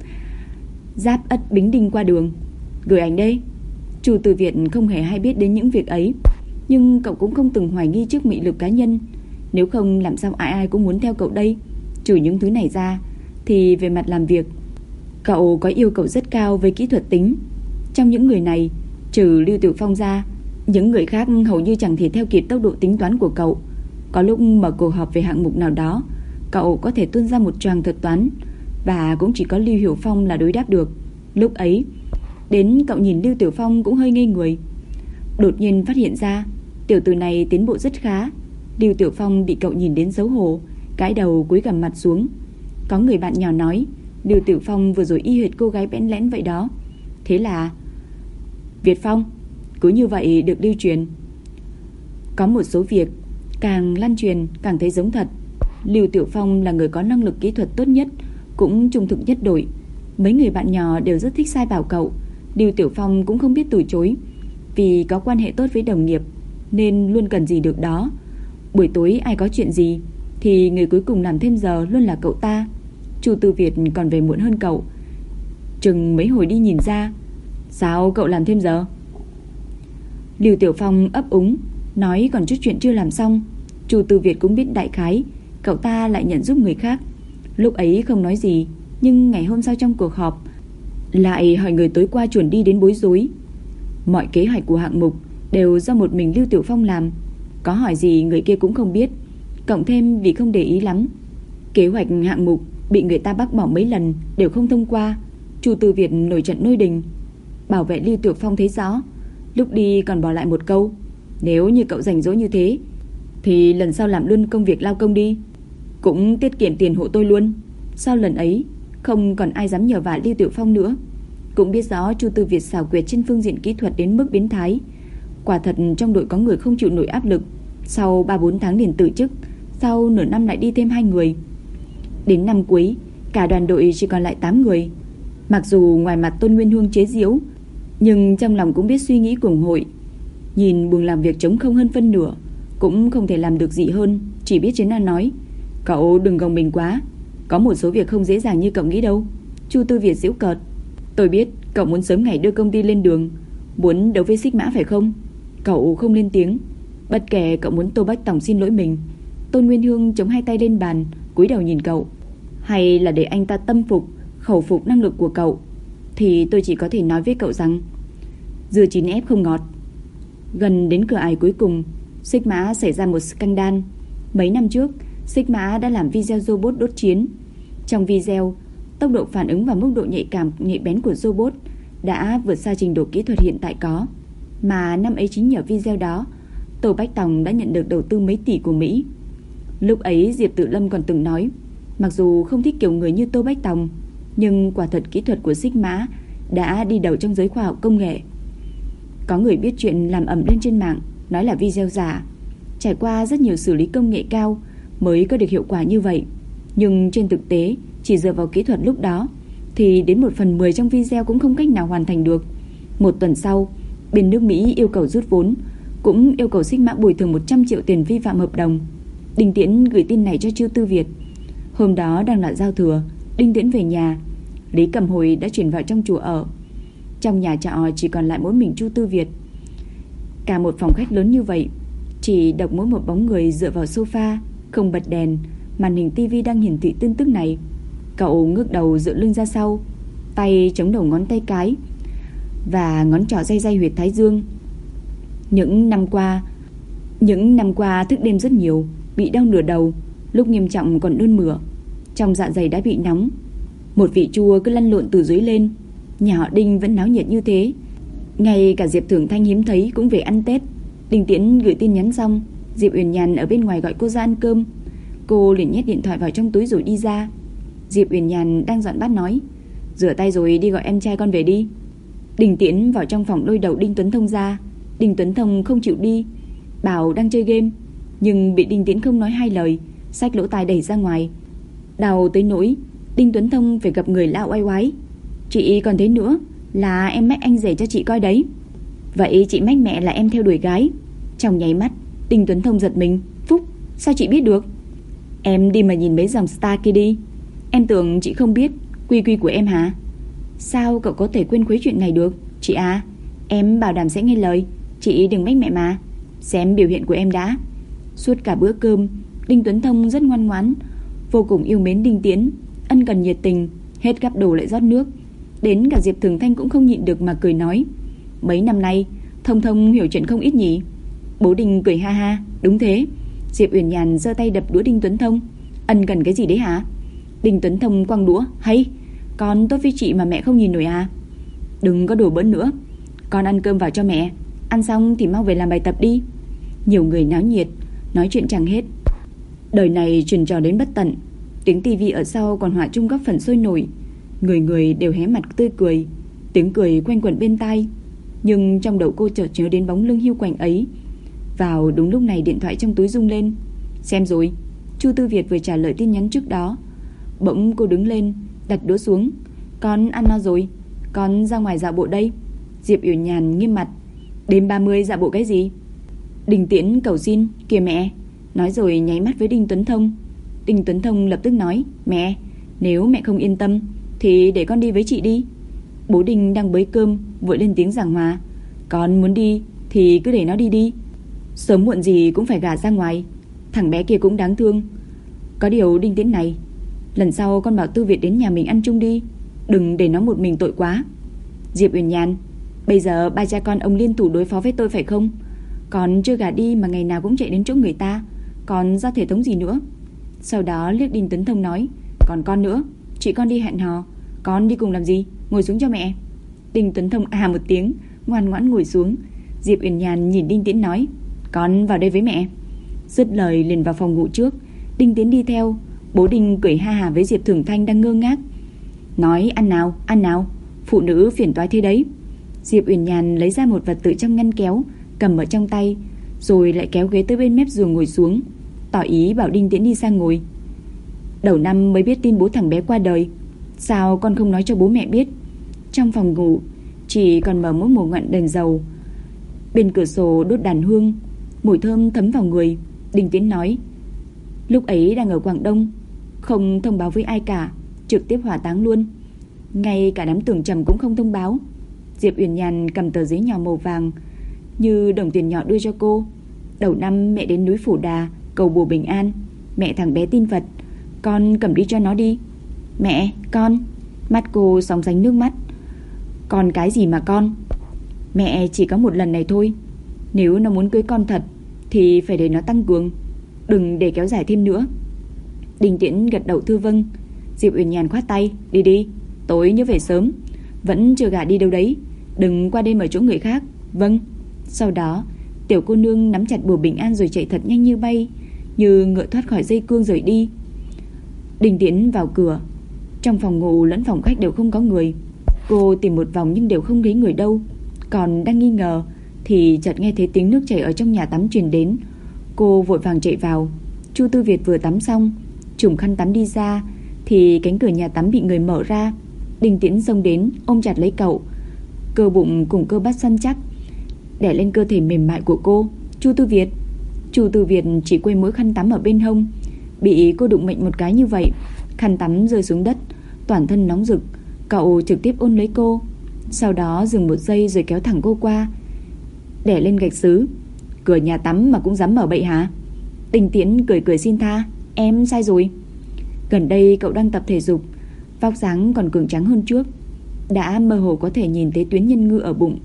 Giáp Ất Bính Đinh qua đường. Gửi ảnh đây. Chu Từ Việt không hề hay biết đến những việc ấy, nhưng cậu cũng không từng hoài nghi trước mị lực cá nhân. Nếu không làm sao ai ai cũng muốn theo cậu đây. Trừ những thứ này ra thì về mặt làm việc, cậu có yêu cầu rất cao về kỹ thuật tính. Trong những người này, trừ Lưu Tiểu Phong ra, những người khác hầu như chẳng thể theo kịp tốc độ tính toán của cậu. Có lúc mở cuộc họp về hạng mục nào đó, cậu có thể tuôn ra một tràng thuật toán, và cũng chỉ có Lưu Hiểu Phong là đối đáp được. Lúc ấy, đến cậu nhìn Lưu Tiểu Phong cũng hơi ngây người. Đột nhiên phát hiện ra tiểu tử này tiến bộ rất khá. Lưu Tiểu Phong bị cậu nhìn đến xấu hổ, gãi đầu cúi gằm mặt xuống. Có người bạn nhỏ nói Lưu Tiểu Phong vừa rồi y hệt cô gái bẽn lẽn vậy đó. Thế là Việt Phong cứ như vậy được lưu truyền. Có một số việc càng lan truyền càng thấy giống thật. Lưu Tiểu Phong là người có năng lực kỹ thuật tốt nhất, cũng trung thực nhất đội. Mấy người bạn nhỏ đều rất thích sai bảo cậu. Lưu Tiểu Phong cũng không biết từ chối, vì có quan hệ tốt với đồng nghiệp nên luôn cần gì được đó. Buổi tối ai có chuyện gì thì người cuối cùng làm thêm giờ luôn là cậu ta. Chu Tư Việt còn về muộn hơn cậu, chừng mấy hồi đi nhìn ra. Sao cậu làm thêm giờ? Lưu Tiểu Phong ấp úng nói còn chút chuyện chưa làm xong. Chu Tư Việt cũng biết đại khái cậu ta lại nhận giúp người khác. Lúc ấy không nói gì, nhưng ngày hôm sau trong cuộc họp lại hỏi người tối qua chuẩn đi đến bối rối. Mọi kế hoạch của hạng mục đều do một mình Lưu Tiểu Phong làm, có hỏi gì người kia cũng không biết. Cộng thêm vì không để ý lắm, kế hoạch hạng mục bị người ta bác bỏ mấy lần đều không thông qua. Chu Tư Việt nổi trận nôi đình. Bảo vệ Lưu Tiểu Phong thấy rõ, lúc đi còn bỏ lại một câu: nếu như cậu rảnh rỗi như thế thì lần sau làm luôn công việc lao công đi, cũng tiết kiệm tiền hộ tôi luôn. Sau lần ấy không còn ai dám nhờ vả Lưu Tiểu Phong nữa. Cũng biết rõ Chu Tư Việt xảo quyệt trên phương diện kỹ thuật đến mức biến thái. Quả thật trong đội có người không chịu nổi áp lực, sau 3-4 tháng liền từ chức, sau nửa năm lại đi thêm 2 người. Đến năm cuối, cả đoàn đội chỉ còn lại 8 người. Mặc dù ngoài mặt Tôn Nguyên Hương chế giễu, nhưng trong lòng cũng biết suy nghĩ của hội. Nhìn buồng làm việc trống không hơn phân nửa, cũng không thể làm được gì hơn, chỉ biết trấn an nói: cậu đừng gồng mình quá, có một số việc không dễ dàng như cậu nghĩ đâu. Chu Tư Việt giễu cợt: tôi biết cậu muốn sớm ngày đưa công ty lên đường, muốn đấu với Xích Mã phải không? Cậu không lên tiếng. Bất kể cậu muốn Tô Bách Tổng xin lỗi mình. Tôn Nguyên Hương chống hai tay lên bàn, cúi đầu nhìn cậu. Hay là để anh ta tâm phục, khẩu phục năng lực của cậu, thì tôi chỉ có thể nói với cậu rằng dưa chín ép không ngọt. Gần đến cửa ải cuối cùng, Xích Mã xảy ra một scandal. Mấy năm trước, Xích Mã đã làm video robot đốt chiến. Trong video, tốc độ phản ứng và mức độ nhạy bén của robot đã vượt xa trình độ kỹ thuật hiện tại có. Mà năm ấy chính nhờ video đó, Tô Bách Tòng đã nhận được đầu tư mấy tỷ của Mỹ. Lúc ấy Diệp Tự Lâm còn từng nói, mặc dù không thích kiểu người như Tô Bách Tòng, nhưng quả thật kỹ thuật của Xích Mã đã đi đầu trong giới khoa học công nghệ. Có người biết chuyện làm ầm lên trên mạng, nói là video giả, trải qua rất nhiều xử lý công nghệ cao mới có được hiệu quả như vậy. Nhưng trên thực tế, chỉ dựa vào kỹ thuật lúc đó thì đến 1/10 trong video cũng không cách nào hoàn thành được. Một tuần sau, bên nước Mỹ yêu cầu rút vốn, cũng yêu cầu Xích Mã bồi thường 100 triệu tiền vi phạm hợp đồng. Đinh Tiễn gửi tin này cho Chu Tư Việt. Hôm đó đang là giao thừa, Đinh Tiễn về nhà, Lý Cầm Hồi đã chuyển vào trong chùa ở. Trong nhà trọ chỉ còn lại mỗi mình Chu Tư Việt. Cả một phòng khách lớn như vậy, chỉ độc mỗi một bóng người dựa vào sofa, không bật đèn, màn hình tivi đang hiển thị tin tức này. Cậu ngước đầu dựa lưng ra sau, tay chống đầu ngón tay cái và ngón trỏ day huyệt thái dương. Những năm qua thức đêm rất nhiều, bị đau nửa đầu, lúc nghiêm trọng còn nôn mửa, trong dạ dày đã bị nóng. Một vị chua cứ lăn lộn từ dưới lên. Nhà họ Đinh vẫn náo nhiệt như thế. Ngay cả Diệp Thường Thanh hiếm thấy cũng về ăn Tết. Đinh Tiễn gửi tin nhắn xong, Diệp Uyển Nhàn ở bên ngoài gọi cô ra ăn cơm. Cô liền nhét điện thoại vào trong túi rồi đi ra. Diệp Uyển Nhàn đang dọn bát nói: rửa tay rồi đi gọi em trai con về đi. Đinh Tiễn vào trong phòng lôi đầu Đinh Tuấn Thông ra. Đinh Tuấn Thông không chịu đi, bảo đang chơi game, nhưng bị Đinh Tiễn không nói hai lời, xách lỗ tai đẩy ra ngoài. Đau tới nỗi Đinh Tuấn Thông phải gặp người lao oai oái. Chị còn thế nữa, là em mách anh rể cho chị coi đấy. Vậy chị mách mẹ là em theo đuổi gái. Trong nháy mắt Đinh Tuấn Thông giật mình. Phúc, sao chị biết được? Em đi mà nhìn mấy dòng star kia đi. Em tưởng chị không biết quy quy của em hả? Sao cậu có thể quên khuấy chuyện này được? Chị à, em bảo đảm sẽ nghe lời. Chị đừng mách mẹ mà. Xem biểu hiện của em đã. Suốt cả bữa cơm Đinh Tuấn Thông rất ngoan ngoãn, vô cùng yêu mến Đinh Tiễn, ân cần nhiệt tình, hết gắp đồ lại rót nước. Đến cả Diệp Thường Thanh cũng không nhịn được mà cười nói, mấy năm nay Thông Thông hiểu chuyện không ít nhỉ? Bố Đinh cười ha ha. Đúng thế. Diệp Uyển Nhàn giơ tay đập đũa Đinh Tuấn Thông. Ân cần cái gì đấy hả? Đinh Tuấn Thông quăng đũa. Hay, con tốt với chị mà mẹ không nhìn nổi à? Đừng có đùa bỡn nữa. Con ăn cơm vào cho mẹ. Ăn xong thì mau về làm bài tập đi. Nhiều người náo nhiệt, nói chuyện chẳng hết. Đời này truyền trò đến bất tận. Tiếng tivi ở sau còn hòa chung góp phần sôi nổi. Người người đều hé mặt tươi cười. Tiếng cười quanh quẩn bên tai. Nhưng trong đầu cô chợt nhớ đến bóng lưng hiu quạnh ấy. Vào đúng lúc này điện thoại trong túi rung lên. Xem rồi. Chu Tư Việt vừa trả lời tin nhắn trước đó. Bỗng cô đứng lên, đặt đũa xuống. Con ăn no rồi, con ra ngoài dạo bộ đây. Diệp Uyển Nhàn nghiêm mặt. Đêm 30 dạo bộ cái gì? Đinh Tiễn cầu xin. Kìa mẹ. Nói rồi nháy mắt với Đinh Tuấn Thông. Đinh Tuấn Thông lập tức nói, mẹ, nếu mẹ không yên tâm thì để con đi với chị đi. Bố Đinh đang bới cơm vội lên tiếng giảng hòa. Con muốn đi thì cứ để nó đi đi. Sớm muộn gì cũng phải gả ra ngoài. Thằng bé kia cũng đáng thương. Có điều Đinh Tiễn này, lần sau con bảo Tư Việt đến nhà mình ăn chung đi. Đừng để nó một mình tội quá. Diệp Uyển Nhàn, bây giờ ba cha con ông liên thủ đối phó với tôi phải không? Còn chưa gả đi mà ngày nào cũng chạy đến chỗ người ta, còn ra thể thống gì nữa? Sau đó liếc Đinh Tuấn Thông nói, còn con nữa, chị con đi hẹn hò, con đi cùng làm gì? Ngồi xuống cho mẹ. Đinh Tuấn Thông à một tiếng, ngoan ngoãn ngồi xuống. Diệp Uyển Nhàn nhìn Đinh Tiễn nói, con vào đây với mẹ. Dứt lời liền vào phòng ngủ trước. Đinh Tiễn đi theo. Bố Đinh cười ha hà với Diệp Thường Thanh đang ngơ ngác, nói ăn nào, phụ nữ phiền toái thế đấy. Diệp Uyển Nhàn lấy ra một vật từ trong ngăn kéo, cầm ở trong tay, rồi lại kéo ghế tới bên mép giường ngồi xuống, tỏ ý bảo Đinh Tiễn đi sang ngồi. Đầu năm mới biết tin bố thằng bé qua đời, sao con không nói cho bố mẹ biết? Trong phòng ngủ chỉ còn mở mỗi một ngọn đèn dầu, bên cửa sổ đốt đàn hương, mùi thơm thấm vào người. Đinh Tiễn nói, lúc ấy đang ở Quảng Đông, không thông báo với ai cả, trực tiếp hỏa táng luôn, ngay cả đám tưởng trầm cũng không thông báo. Diệp Uyển Nhàn cầm tờ giấy nhỏ màu vàng như đồng tiền nhỏ đưa cho cô. Đầu năm mẹ đến núi Phủ Đà cầu bùa bình an, mẹ thằng bé tin Phật, con cầm đi cho nó đi. Mẹ, con. Mắt cô sóng sánh nước mắt. Con cái gì mà con? Mẹ chỉ có một lần này thôi, nếu nó muốn cưới con thật thì phải để nó tăng cường, đừng để kéo dài thêm nữa. Đinh Tiễn gật đầu thưa vâng. Diệp Uyển Nhàn khoát tay, đi đi, tối nhớ về sớm, vẫn chưa gả đi đâu đấy, đừng qua đêm ở chỗ người khác. Vâng. Sau đó tiểu cô nương nắm chặt bùa bình an rồi chạy thật nhanh như bay, như ngựa thoát khỏi dây cương rời đi. Đinh Tiễn vào cửa. Trong phòng ngủ lẫn phòng khách đều không có người. Cô tìm một vòng nhưng đều không thấy người đâu. Còn đang nghi ngờ thì chợt nghe thấy tiếng nước chảy ở trong nhà tắm truyền đến. Cô vội vàng chạy vào. Chu Tư Việt vừa tắm xong, trùm khăn tắm đi ra thì cánh cửa nhà tắm bị người mở ra. Đinh Tiễn xông đến ôm chặt lấy cậu, cơ bụng cùng cơ bắp săn chắc đè lên cơ thể mềm mại của cô. Chu Tư Việt chỉ quây mỗi khăn tắm ở bên hông, bị cô đụng mạnh một cái như vậy, khăn tắm rơi xuống đất, toàn thân nóng rực. Cậu trực tiếp ôm lấy cô, sau đó dừng một giây rồi kéo thẳng cô qua, đè lên gạch sứ. Cửa nhà tắm mà cũng dám mở bậy hả? Đinh Tiễn cười cười xin tha, em sai rồi. Gần đây cậu đang tập thể dục, vóc dáng còn cường tráng hơn trước, đã mơ hồ có thể nhìn thấy tuyến nhân ngư ở bụng.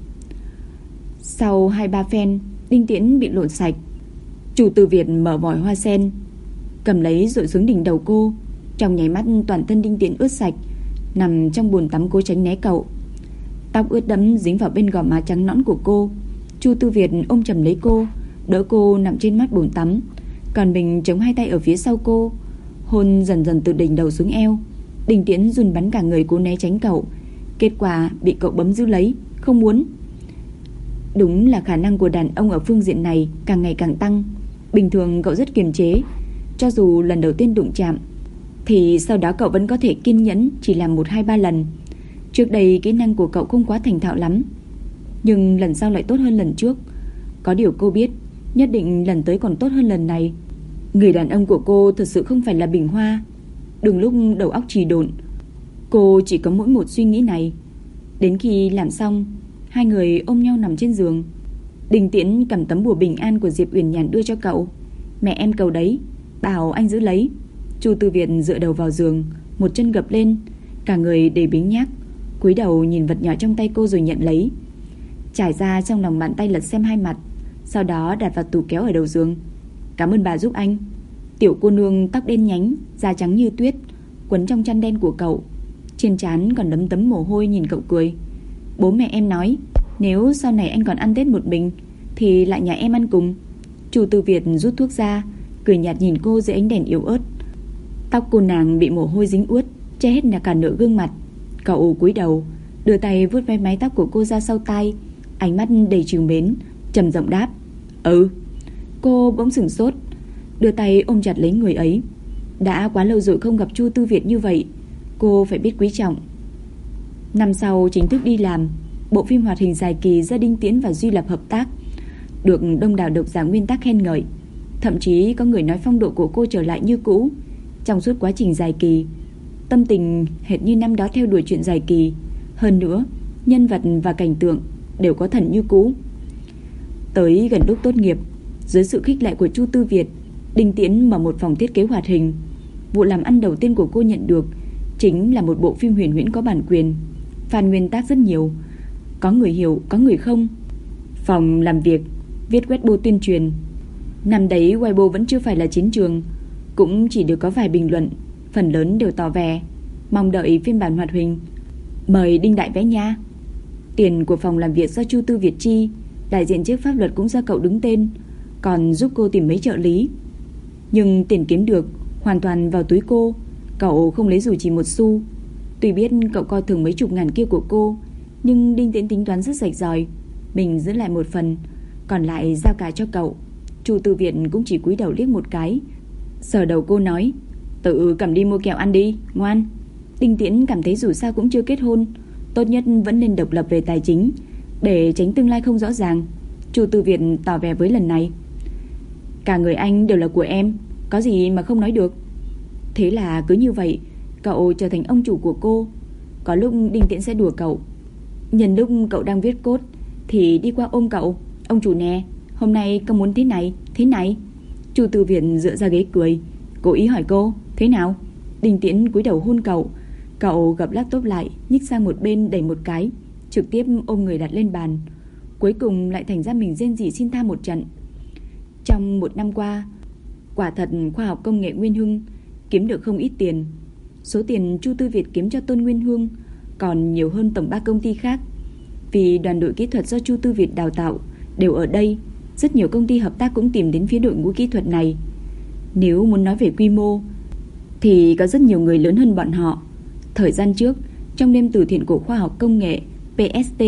Sau 2-3 phen, Đinh Tiễn bị lột sạch. Chu Tư Việt mở vòi hoa sen, cầm lấy dội xuống đỉnh đầu cô. Trong nháy mắt toàn thân Đinh Tiễn ướt sạch, nằm trong bồn tắm cố tránh né cậu. Tóc ướt đẫm dính vào bên gò má trắng nõn của cô. Chu Tư Việt ôm chầm lấy cô, đỡ cô nằm trên mát bồn tắm, còn mình chống hai tay ở phía sau cô, hôn dần dần từ đỉnh đầu xuống eo. Đinh Tiễn run bắn cả người cố né tránh cậu, kết quả bị cậu bấm giữ lấy, không muốn. Đúng là khả năng của đàn ông ở phương diện này càng ngày càng tăng. Bình thường cậu rất kiềm chế, Cho dù lần đầu tiên đụng chạm thì sau đó cậu vẫn có thể kiên nhẫn chỉ làm 1, 2, 3 lần. Trước đây kỹ năng của cậu không quá thành thạo lắm, nhưng lần sau lại tốt hơn lần trước. Có điều cô biết, nhất định lần tới còn tốt hơn lần này. Người đàn ông của cô thật sự không phải là bình hoa. Đừng lúc đầu óc trì độn, cô chỉ có mỗi một suy nghĩ này. Đến khi làm xong, hai người ôm nhau nằm trên giường. Đinh Tiễn cầm tấm bùa bình an của Diệp Uyển Nhàn đưa cho cậu. Mẹ em cầu đấy, bảo anh giữ lấy. Chu Tư Việt dựa đầu vào giường, một chân gập lên, cả người đầy biếng nhác, cúi đầu nhìn vật nhỏ trong tay cô rồi nhận lấy. Trải ra trong lòng bàn tay lật xem 2 mặt, sau đó đặt vào tủ kéo ở đầu giường. Cảm ơn bà giúp anh. Tiểu cô nương tóc đen nhánh, da trắng như tuyết, quấn trong chăn đen của cậu, trên trán còn đấm tấm mồ hôi nhìn cậu cười. Bố mẹ em nói, nếu sau này anh còn ăn Tết một mình thì lại nhà em ăn cùng. Chu Tư Việt rút thuốc ra, cười nhạt nhìn cô dưới ánh đèn yếu ớt. Tóc cô nàng bị mồ hôi dính ướt, che hết cả nửa gương mặt. Cậu cúi đầu, đưa tay vuốt ve mái tóc của cô ra sau tai, ánh mắt đầy trìu mến, trầm giọng đáp: "Ừ." Cô bỗng sửng sốt, đưa tay ôm chặt lấy người ấy. Đã quá lâu rồi không gặp Chu Tư Việt như vậy, cô phải biết quý trọng. Năm sau chính thức đi làm, bộ phim hoạt hình dài kỳ do Đinh Tiễn và Duy Lập hợp tác được đông đảo độc giả nguyên tác khen ngợi. Thậm chí có người nói phong độ của cô trở lại như cũ. Trong suốt quá trình dài kỳ, tâm tình hệt như năm đó theo đuổi chuyện dài kỳ. Hơn nữa, nhân vật và cảnh tượng đều có thần như cũ. Tới gần lúc tốt nghiệp, dưới sự khích lệ của Chu Tư Việt, Đinh Tiễn mở một phòng thiết kế hoạt hình. Vụ làm ăn đầu tiên của cô nhận được chính là một bộ phim huyền huyễn có bản quyền. Fan nguyên tác rất nhiều, có người hiểu, có người không. Phòng làm việc viết Weibo tuyên truyền. Năm đấy Weibo vẫn chưa phải là chiến trường, cũng chỉ được có vài bình luận, phần lớn đều tỏ vẻ mong đợi phiên bản hoạt hình. Mời Đinh đại vẽ nha. Tiền của phòng làm việc do Chu Tư Việt chi, đại diện trước pháp luật cũng do cậu đứng tên, còn giúp cô tìm mấy trợ lý. Nhưng tiền kiếm được hoàn toàn vào túi cô, cậu không lấy dù chỉ một xu. Tuy biết cậu coi thường mấy chục ngàn kia của cô, nhưng Đinh Tiễn tính toán rất rạch ròi, mình giữ lại một phần, còn lại giao cả cho cậu. Chu Tư Việt cũng chỉ cúi đầu liếc một cái, sờ đầu cô nói: "Tự cầm đi mua kẹo ăn đi, ngoan." Đinh Tiễn cảm thấy dù sao cũng chưa kết hôn, tốt nhất vẫn nên độc lập về tài chính, để tránh tương lai không rõ ràng. Chu Tư Việt tỏ vẻ với lần này: "Cả người anh đều là của em, có gì mà không nói được." Thế là cứ như vậy, cậu trở thành ông chủ của cô. Có lúc Đinh Tiễn sẽ đùa cậu, nhân lúc cậu đang viết code thì đi qua ôm cậu: "Ông chủ nè, hôm nay cậu muốn thế này, thế này." Chu Tư Việt dựa ra ghế cười, cố ý hỏi cô: "Thế nào?" Đinh Tiễn cúi đầu hôn cậu. Cậu gập laptop lại, nhích sang một bên đẩy một cái, trực tiếp ôm người đặt lên bàn. Cuối cùng lại thành ra mình rên rỉ xin tha một trận. Trong 1 năm qua, quả thật khoa học công nghệ Nguyên Hưng kiếm được không ít tiền. Số tiền Chu Tư Việt kiếm cho Tôn Nguyên Hương còn nhiều hơn tổng 3 công ty khác. Vì đoàn đội kỹ thuật do Chu Tư Việt đào tạo đều ở đây, rất nhiều công ty hợp tác cũng tìm đến phía đội ngũ kỹ thuật này. Nếu muốn nói về quy mô thì có rất nhiều người lớn hơn bọn họ. Thời gian trước, trong đêm từ thiện của khoa học công nghệ PST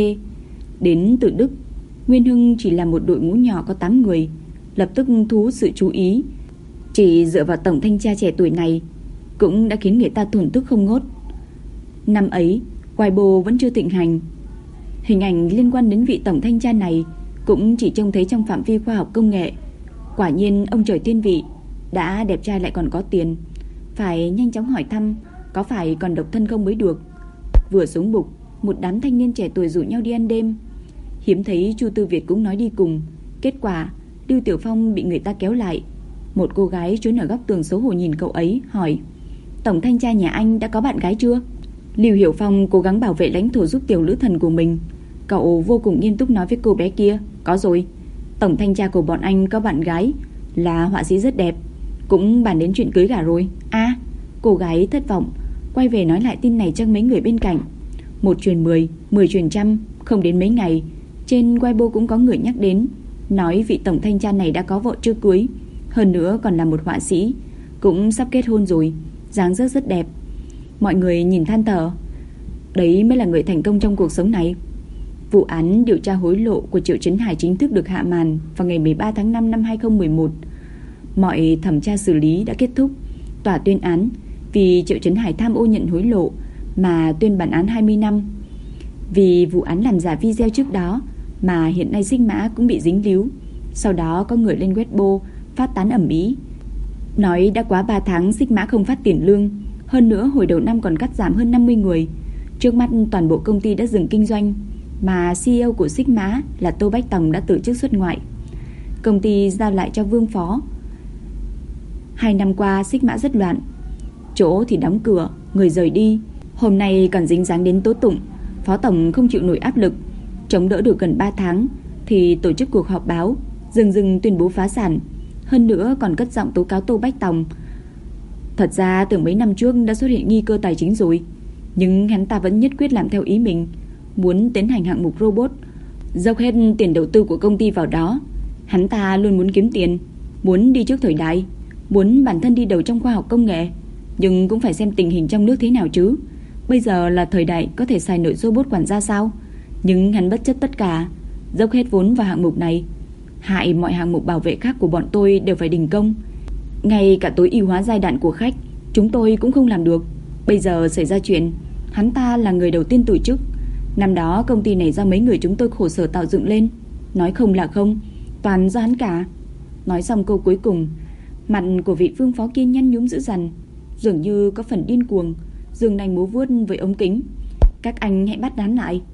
đến từ Đức, Nguyên Hưng chỉ là một đội ngũ nhỏ có 8 người, lập tức thu hút sự chú ý. Chỉ dựa vào tổng thanh tra trẻ tuổi này cũng đã khiến người ta thổn thức không ngớt. Năm ấy, Weibo vẫn chưa thịnh hành. Hình ảnh liên quan đến vị tổng thanh tra này cũng chỉ trông thấy trong phạm vi khoa học công nghệ. Quả nhiên ông trời thiên vị, đã đẹp trai lại còn có tiền, phải nhanh chóng hỏi thăm có phải còn độc thân không mới được. Vừa xuống bục, một đám thanh niên trẻ tuổi rủ nhau đi ăn đêm. Hiếm thấy Chu Tư Việt cũng nói đi cùng. Kết quả Lưu Tiểu Phong bị người ta kéo lại. Một cô gái trốn ở góc tường xấu hổ nhìn cậu ấy, hỏi: "Tổng thanh tra nhà anh đã có bạn gái chưa?" Lưu Hiểu Phong cố gắng bảo vệ lãnh thổ giúp tiểu lữ thần của mình. Cậu vô cùng nghiêm túc nói với cô bé kia: "Có rồi, tổng thanh tra của bọn anh có bạn gái, là họa sĩ rất đẹp, cũng bàn đến chuyện cưới gả rồi." "À." Cô gái thất vọng quay về nói lại tin này cho mấy người bên cạnh. 1 truyền 10, 10 truyền trăm, không đến mấy ngày, trên Weibo cũng có người nhắc đến, nói vị tổng thanh tra này đã có vợ chưa cưới, hơn nữa còn là một họa sĩ, cũng sắp kết hôn rồi, dáng dấp rất đẹp. Mọi người nhìn than thở, đấy mới là người thành công trong cuộc sống này. Vụ án điều tra hối lộ của Triệu Trấn Hải chính thức được hạ màn vào ngày 13 tháng 5 năm 2011. Mọi thẩm tra xử lý đã kết thúc. Tòa tuyên án vì Triệu Chấn Hải tham ô nhận hối lộ mà tuyên bản án 20 năm. Vì vụ án làm giả video trước đó mà hiện nay Sigma cũng bị dính líu. Sau đó có người lên Weibo phát tán ầm ĩ, nói đã quá 3 tháng Sigma không phát tiền lương, hơn nữa hồi đầu năm còn cắt giảm hơn 50 người. Trước mắt toàn bộ công ty đã dừng kinh doanh, mà CEO của Sigma là Tô Bách Tòng đã từ chức xuất ngoại. Công ty giao lại cho Vương Phó. 2 năm qua Sigma rất loạn, chỗ thì đóng cửa, người rời đi, hôm nay còn dính dáng đến tố tụng. Phó tổng không chịu nổi áp lực, chống đỡ được gần 3 tháng thì tổ chức cuộc họp báo, dừng tuyên bố phá sản. Hơn nữa còn cất giọng tố cáo Tô Bách Tòng. Thật ra từ mấy năm trước đã xuất hiện nghi cơ tài chính rồi, nhưng hắn ta vẫn nhất quyết làm theo ý mình, muốn tiến hành hạng mục robot, dốc hết tiền đầu tư của công ty vào đó. Hắn ta luôn muốn kiếm tiền, muốn đi trước thời đại, muốn bản thân đi đầu trong khoa học công nghệ, nhưng cũng phải xem tình hình trong nước thế nào chứ. Bây giờ là thời đại có thể xài nổi robot quản gia sao? Nhưng hắn bất chấp tất cả, dốc hết vốn vào hạng mục này, hại mọi hạng mục bảo vệ khác của bọn tôi đều phải đình công. Ngay cả tối ưu hóa giai đoạn của khách chúng tôi cũng không làm được. Bây giờ xảy ra chuyện, hắn ta là người đầu tiên từ chức. Năm đó công ty này do mấy người chúng tôi khổ sở tạo dựng lên, nói không là không, toàn do hắn cả. Nói xong câu cuối cùng, mặt của vị Vương Phó kia nhăn nhúm dữ dằn, dường như có phần điên cuồng, giương nanh múa vuốt với ống kính. Các anh hãy bắt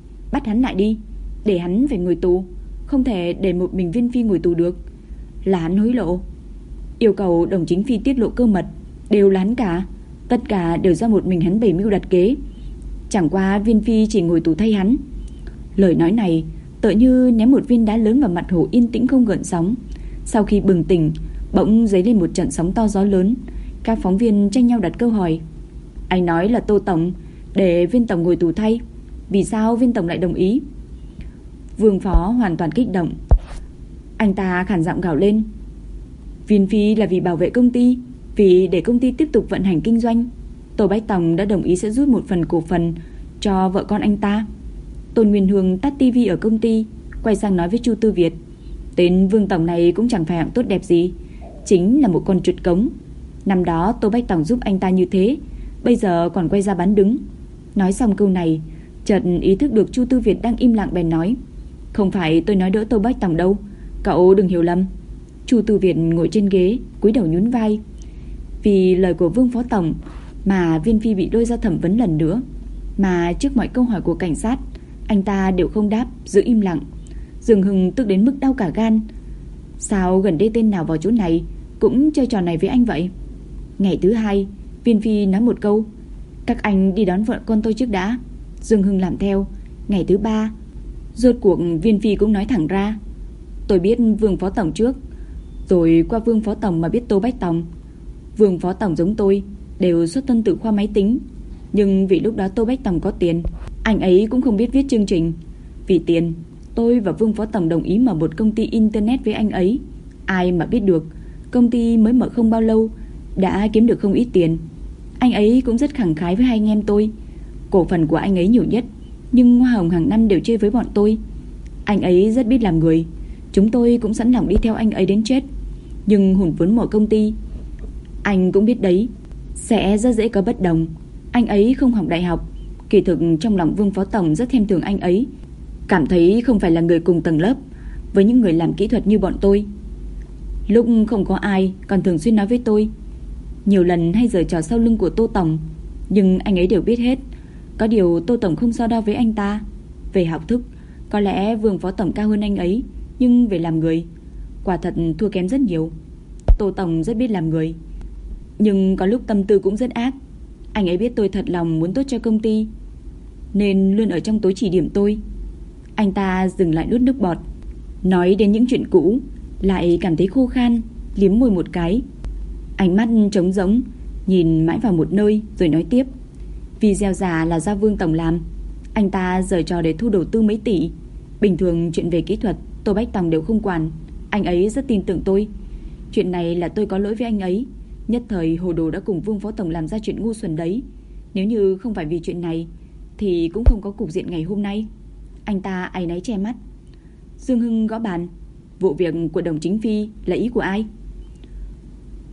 hắn lại đi, để hắn phải ngồi tù, không thể để một mình Viên Phi ngồi tù được. Là hắn hối lộ, yêu cầu đồng chính phi tiết lộ cơ mật, đều là hắn cả. Tất cả đều do một mình hắn bày mưu đặt kế, chẳng qua Viên Phi chỉ ngồi tù thay hắn. Lời nói này tựa như ném một viên đá lớn vào mặt hồ yên tĩnh không gợn sóng. Sau khi bừng tỉnh, bỗng dấy lên một trận sóng to gió lớn. Các phóng viên tranh nhau đặt câu hỏi. Anh nói là Tô Tổng để Viên Tổng ngồi tù thay, vì sao Viên Tổng lại đồng ý? Vương Phó hoàn toàn kích động. Anh ta khản giọng gào lên. Viên Phi là vì bảo vệ công ty, vì để công ty tiếp tục vận hành kinh doanh. Tô Bách Tòng đã đồng ý sẽ rút một phần cổ phần cho vợ con anh ta. Tôn Nguyên Hương tắt tivi ở công ty, quay sang nói với Chu Tư Việt. Tên Vương Tổng này cũng chẳng phải hạng tốt đẹp gì, chính là một con chuột cống. Năm đó Tô Bách Tòng giúp anh ta như thế, bây giờ còn quay ra bán đứng. Nói xong câu này, chợt ý thức được Chu Tư Việt đang im lặng bèn nói. Không phải tôi nói đỡ Tô Bách Tòng đâu, cậu đừng hiểu lầm. Chu Tư Việt ngồi trên ghế, cúi đầu nhún vai. Vì lời của Vương Phó Tổng mà Viên Phi bị lôi ra thẩm vấn lần nữa, mà trước mọi câu hỏi của cảnh sát anh ta đều không đáp, giữ im lặng. Dương Hưng tức đến mức đau cả gan. Sao gần đây tên nào vào chỗ này cũng chơi trò này với anh vậy? Ngày thứ 2, Viên Phi nói một câu. Các anh đi đón vợ con tôi trước đã. Dương Hưng làm theo. Ngày thứ 3, rốt cuộc Viên Phi cũng nói thẳng ra. Tôi biết Vương Phó Tổng trước, rồi qua Vương Phó Tổng mà biết Tô Bách Tòng. Vương Phó Tổng giống tôi, đều xuất thân từ khoa máy tính, nhưng vì lúc đó Tô Bách Tòng có tiền, anh ấy cũng không biết viết chương trình. Vì tiền, tôi và Vương Phó Tổng đồng ý mở một công ty internet với anh ấy. Ai mà biết được, công ty mới mở không bao lâu đã kiếm được không ít tiền. Anh ấy cũng rất khẳng khái với hai anh em tôi. Cổ phần của anh ấy nhiều nhất, nhưng hoa hồng hàng năm đều chia với bọn tôi. Anh ấy rất biết làm người, chúng tôi cũng sẵn lòng đi theo anh ấy đến chết. Nhưng hùn vốn mở công ty, anh cũng biết đấy, sẽ rất dễ có bất đồng. Anh ấy không học đại học. Kỳ thực trong lòng Vương Phó Tổng rất thèm thường anh ấy, cảm thấy không phải là người cùng tầng lớp với những người làm kỹ thuật như bọn tôi. Lúc không có ai còn thường xuyên nói với tôi, nhiều lần hay giở trò sau lưng của Tô Tổng, nhưng anh ấy đều biết hết. Có điều Tô Tổng không so đo với anh ta. Về học thức, có lẽ Vương Phó Tổng cao hơn anh ấy, nhưng về làm người, quả thật thua kém rất nhiều. Tô Tổng rất biết làm người, nhưng có lúc tâm tư cũng rất ác. Anh ấy biết tôi thật lòng muốn tốt cho công ty, nên luôn ở trong tối chỉ điểm tôi. Anh ta dừng lại nuốt nước bọt, nói đến những chuyện cũ lại cảm thấy khô khan, liếm môi một cái, ánh mắt trống rỗng, nhìn mãi vào một nơi rồi nói tiếp. Video giả là do Vương Tổng làm, anh ta giở trò để thu đầu tư mấy tỷ. Bình thường chuyện về kỹ thuật Tô Bách Tòng đều không quản, anh ấy rất tin tưởng tôi. Chuyện này là tôi có lỗi với anh ấy, nhất thời hồ đồ đã cùng Vương Phó Tổng làm ra chuyện ngu xuẩn đấy. Nếu như không phải vì chuyện này thì cũng không có cục diện ngày hôm nay. Anh ta áy náy che mắt. Dương Hưng gõ bàn. Vụ việc của đồng chính phi là ý của ai?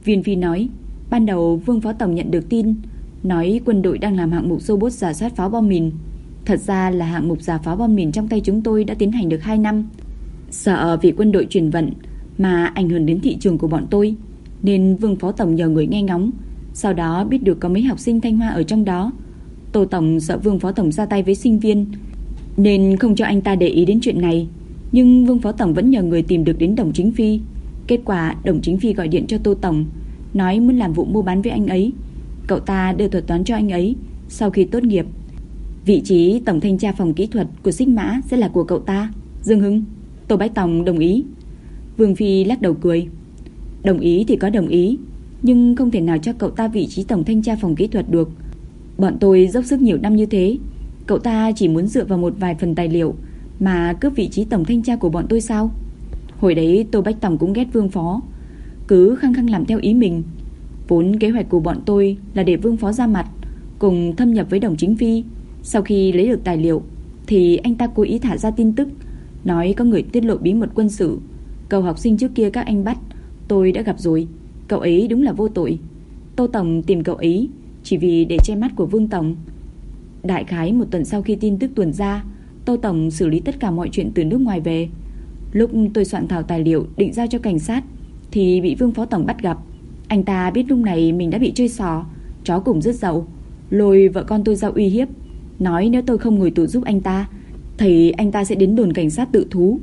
Viên Phi nói, ban đầu Vương Phó Tổng nhận được tin nói quân đội đang làm hạng mục robot rà soát pháo bom mìn. Thật ra là hạng mục rà pháo bom mìn trong tay chúng tôi đã tiến hành được 2 năm. Sợ vì quân đội chuyển vận mà ảnh hưởng đến thị trường của bọn tôi, nên Vương Phó Tổng nhờ người nghe ngóng. Sau đó biết được có mấy học sinh Thanh Hoa ở trong đó. Tô Tổng sợ Vương Phó Tổng ra tay với sinh viên, nên không cho anh ta để ý đến chuyện này. Nhưng Vương Phó Tổng vẫn nhờ người tìm được đến Đồng Chính Phi. Kết quả Đồng Chính Phi gọi điện cho Tô Tổng, nói muốn làm vụ mua bán với anh ấy. Cậu ta đưa thuật toán cho anh ấy. Sau khi tốt nghiệp, vị trí tổng thanh tra phòng kỹ thuật của Xích Mã sẽ là của cậu ta. Dương Hưng, Tô Bách Tòng đồng ý. Vương Phi lắc đầu cười. Đồng ý thì có đồng ý, nhưng không thể nào cho cậu ta vị trí tổng thanh tra phòng kỹ thuật được. Bọn tôi dốc sức nhiều năm như thế, cậu ta chỉ muốn dựa vào một vài phần tài liệu mà cướp vị trí tổng thanh tra của bọn tôi sao? Hồi đấy Tô Bách Tòng cũng ghét Vương Phó, cứ khăng khăng làm theo ý mình. Vốn kế hoạch của bọn tôi là để Vương Phó ra mặt, cùng thâm nhập với Đồng Chính Phi. Sau khi lấy được tài liệu thì anh ta cố ý thả ra tin tức, nói có người tiết lộ bí mật quân sự. Cậu học sinh trước kia các anh bắt, tôi đã gặp rồi. Cậu ấy đúng là vô tội. Tô Tổng tìm cậu ấy chỉ vì để che mắt của Vương Tổng. Đại khái một tuần sau khi tin tức tuần ra, Tô Tổng xử lý tất cả mọi chuyện từ nước ngoài về. Lúc tôi soạn thảo tài liệu định giao cho cảnh sát thì bị Vương Phó Tổng bắt gặp. Anh ta biết lúc này mình đã bị chơi xỏ, chó cùng rứt dậu, lôi vợ con tôi ra uy hiếp, nói nếu tôi không ngồi tù giúp anh ta thì anh ta sẽ đến đồn cảnh sát tự thú,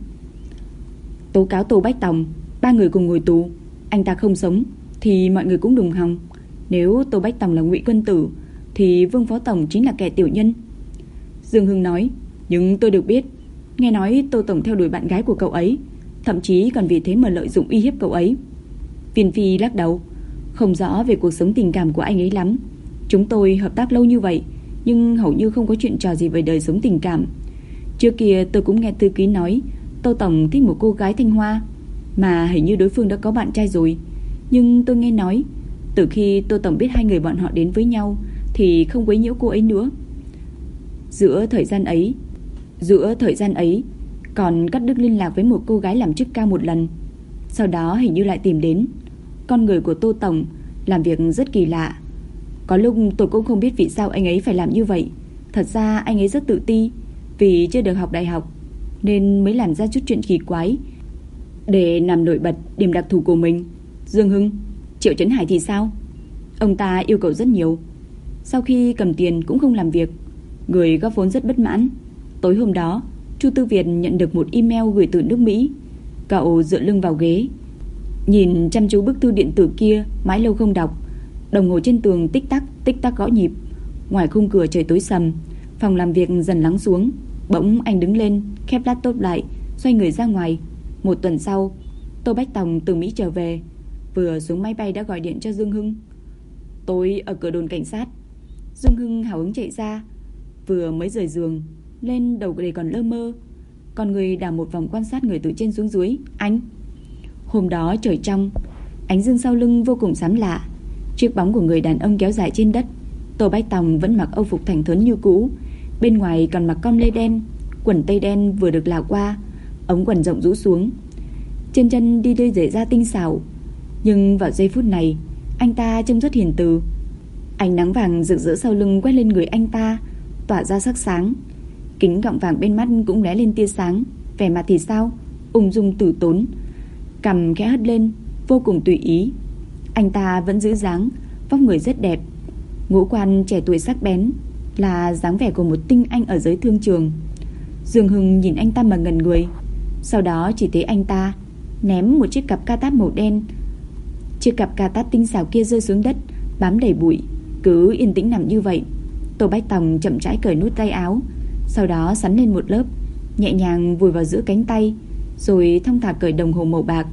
tố cáo Tô Bách Tòng. 3 người cùng ngồi tù, anh ta không sống thì mọi người cũng đùng hòng. Nếu Tô Bách Tòng là ngụy quân tử thì Vương Phó Tổng chính là kẻ tiểu nhân. Dương Hưng nói, nhưng tôi được biết, nghe nói Tô Tổng theo đuổi bạn gái của cậu ấy, thậm chí còn vì thế mà lợi dụng uy hiếp cậu ấy. Viên Phi lắc đầu, không rõ về cuộc sống tình cảm của anh ấy lắm. Chúng tôi hợp tác lâu như vậy, nhưng hầu như không có chuyện trò gì về đời sống tình cảm. Trước kia tôi cũng nghe thư ký nói Tô Tổng thích một cô gái Thanh Hoa, mà hình như đối phương đã có bạn trai rồi. Nhưng tôi nghe nói từ khi Tô Tổng biết 2 người bọn họ đến với nhau thì không quấy nhiễu cô ấy nữa. Giữa thời gian ấy còn cắt đứt liên lạc với một cô gái làm chức cao một lần. Sau đó hình như lại tìm đến. Con người của Tô Tổng làm việc rất kỳ lạ. Có lúc tôi cũng không biết vì sao anh ấy phải làm như vậy. Thật ra anh ấy rất tự ti, vì chưa được học đại học nên mới làm ra chút chuyện kỳ quái để làm nổi bật điểm đặc thù của mình. Dương Hưng, Triệu Chấn Hải thì sao? Ông ta yêu cầu rất nhiều, sau khi cầm tiền cũng không làm việc, người góp vốn rất bất mãn. Tối hôm đó Chu Tư Việt nhận được một email gửi từ nước Mỹ. Cậu dựa lưng vào ghế, nhìn chăm chú bức thư điện tử kia mãi lâu không đọc. Đồng hồ trên tường tích tắc gõ nhịp. Ngoài khung cửa trời tối sầm, phòng làm việc dần lắng xuống. Bỗng anh đứng lên, khép laptop lại, xoay người ra ngoài. Một tuần sau, Tô Bách Tòng từ Mỹ trở về, vừa xuống máy bay đã gọi điện cho Dương Hưng. Tôi ở cửa đồn cảnh sát. Dương Hưng hào hứng chạy ra, vừa mới rời giường lên, đầu đầy còn lơ mơ. Con người đảo một vòng quan sát người từ trên xuống dưới. Anh. Hôm đó trời trong, ánh dương sau lưng vô cùng xám lạ. Chiếc bóng của người đàn ông kéo dài trên đất. Tô Bách Tòng vẫn mặc âu phục thành thớn như cũ, bên ngoài còn mặc com lê đen, quần tây đen vừa được lào qua, ống quần rộng rũ xuống, trên chân đi đôi giày da tinh xảo. Nhưng vào giây phút này, anh ta trông rất hiền từ. Ánh nắng vàng rực rỡ sau lưng quét lên người anh ta, tỏa ra sắc sáng. Kính gọng vàng bên mắt cũng lóe lên tia sáng. Vẻ mặt thì sao? Ung dung tử tốn, cằm khẽ hất lên, vô cùng tùy ý. Anh ta vẫn giữ dáng, vóc người rất đẹp, ngũ quan trẻ tuổi sắc bén, là dáng vẻ của một tinh anh ở giới thương trường. Dương Hưng nhìn anh ta mà ngẩn người. Sau đó chỉ thấy anh ta ném một chiếc cặp ca tát màu đen. Chiếc cặp ca tát tinh xảo kia rơi xuống đất, bám đầy bụi, cứ yên tĩnh nằm như vậy. Tô Bách Tòng chậm rãi cởi nút tay áo, sau đó sắn lên một lớp, nhẹ nhàng vùi vào giữa cánh tay, rồi thong thả cởi đồng hồ màu bạc,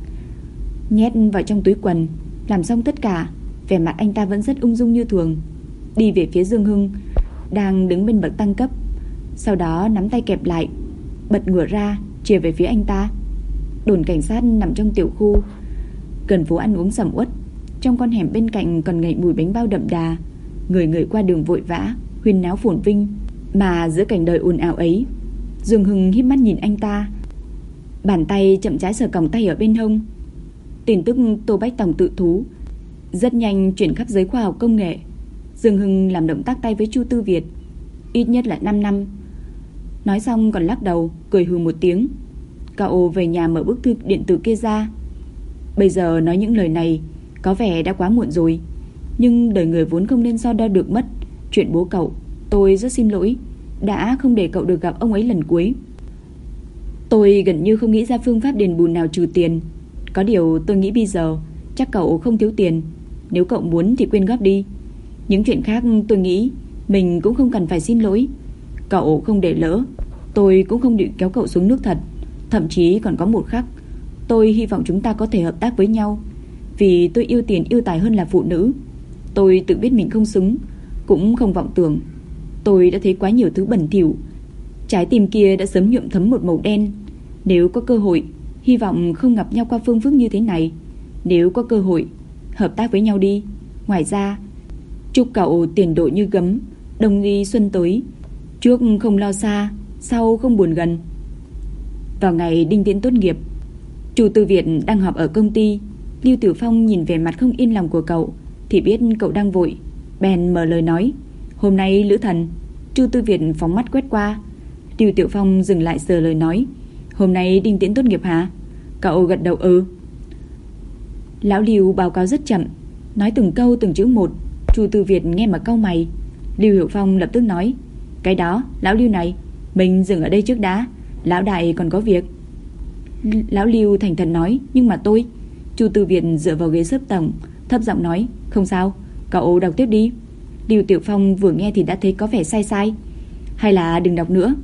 nhét vào trong túi quần. Làm xong tất cả, vẻ mặt anh ta vẫn rất ung dung như thường, đi về phía Dương Hưng đang đứng bên bậc tăng cấp. Sau đó nắm tay kẹp lại, bật ngửa ra chìa về phía anh ta. Đồn cảnh sát nằm trong tiểu khu gần phố ăn uống sầm uất. Trong con hẻm bên cạnh còn ngậy mùi bánh bao đậm đà. Người người qua đường vội vã, huyên náo phồn vinh. Mà giữa cảnh đời ồn ào ấy, Dương Hưng híp mắt nhìn anh ta, bàn tay chậm rãi sờ còng tay ở bên hông. Tin tức Tô Bách Tòng tự thú rất nhanh chuyển khắp giới khoa học công nghệ. Dương Hưng làm động tác tay với Chu Tư Việt. Ít nhất là 5 năm. Nói xong còn lắc đầu, cười hừ một tiếng. Cậu về nhà mở bức thư điện tử kia ra. Bây giờ nói những lời này có vẻ đã quá muộn rồi, nhưng đời người vốn không nên so đo được mất. Chuyện bố cậu, tôi rất xin lỗi, đã không để cậu được gặp ông ấy lần cuối. Tôi gần như không nghĩ ra phương pháp đền bù nào trừ tiền. Có điều tôi nghĩ bây giờ chắc cậu không thiếu tiền. Nếu cậu muốn thì quyên góp đi. Những chuyện khác tôi nghĩ mình cũng không cần phải xin lỗi. Cậu không để lỡ, tôi cũng không định kéo cậu xuống nước thật. Thậm chí còn có một khắc, tôi hy vọng chúng ta có thể hợp tác với nhau. Vì tôi yêu tiền yêu tài hơn là phụ nữ. Tôi tự biết mình không xứng, cũng không vọng tưởng. Tôi đã thấy quá nhiều thứ bẩn thỉu. Trái tim kia đã sớm nhuộm thấm một màu đen. Nếu có cơ hội, hy vọng không gặp nhau qua phương thức như thế này. Nếu có cơ hội, hợp tác với nhau đi. Ngoài ra, chúc cậu tiền độ như gấm, đồng ly xuân tới, trước không lo xa, sau không buồn gần. Vào ngày Đinh Tiễn tốt nghiệp, Chu Tư Việt đang họp ở công ty. Lưu Tiểu Phong nhìn về mặt không yên lòng của cậu thì biết cậu đang vội, bèn mở lời nói: "Hôm nay Lữ Thần." Chu Tư Việt phóng mắt quét qua. Lưu Tiểu Phong dừng lại sờ lời nói: "Hôm nay Đinh Tiễn tốt nghiệp hả?" Cậu gật đầu ừ. Lão Lưu báo cáo rất chậm, nói từng câu từng chữ một. Chu Tư Việt nghe mà cau mày. Lưu Hiểu Phong lập tức nói: "Cái đó, lão Lưu này, mình dừng ở đây trước đã, lão đại còn có việc." Lão Lưu thành thật nói: "Nhưng mà tôi..." Chu Tư Việt dựa vào ghế xếp tổng, thấp giọng nói: "Không sao, cậu đọc tiếp đi." Lưu Tiểu Phong vừa nghe thì đã thấy có vẻ sai sai. "Hay là đừng đọc nữa."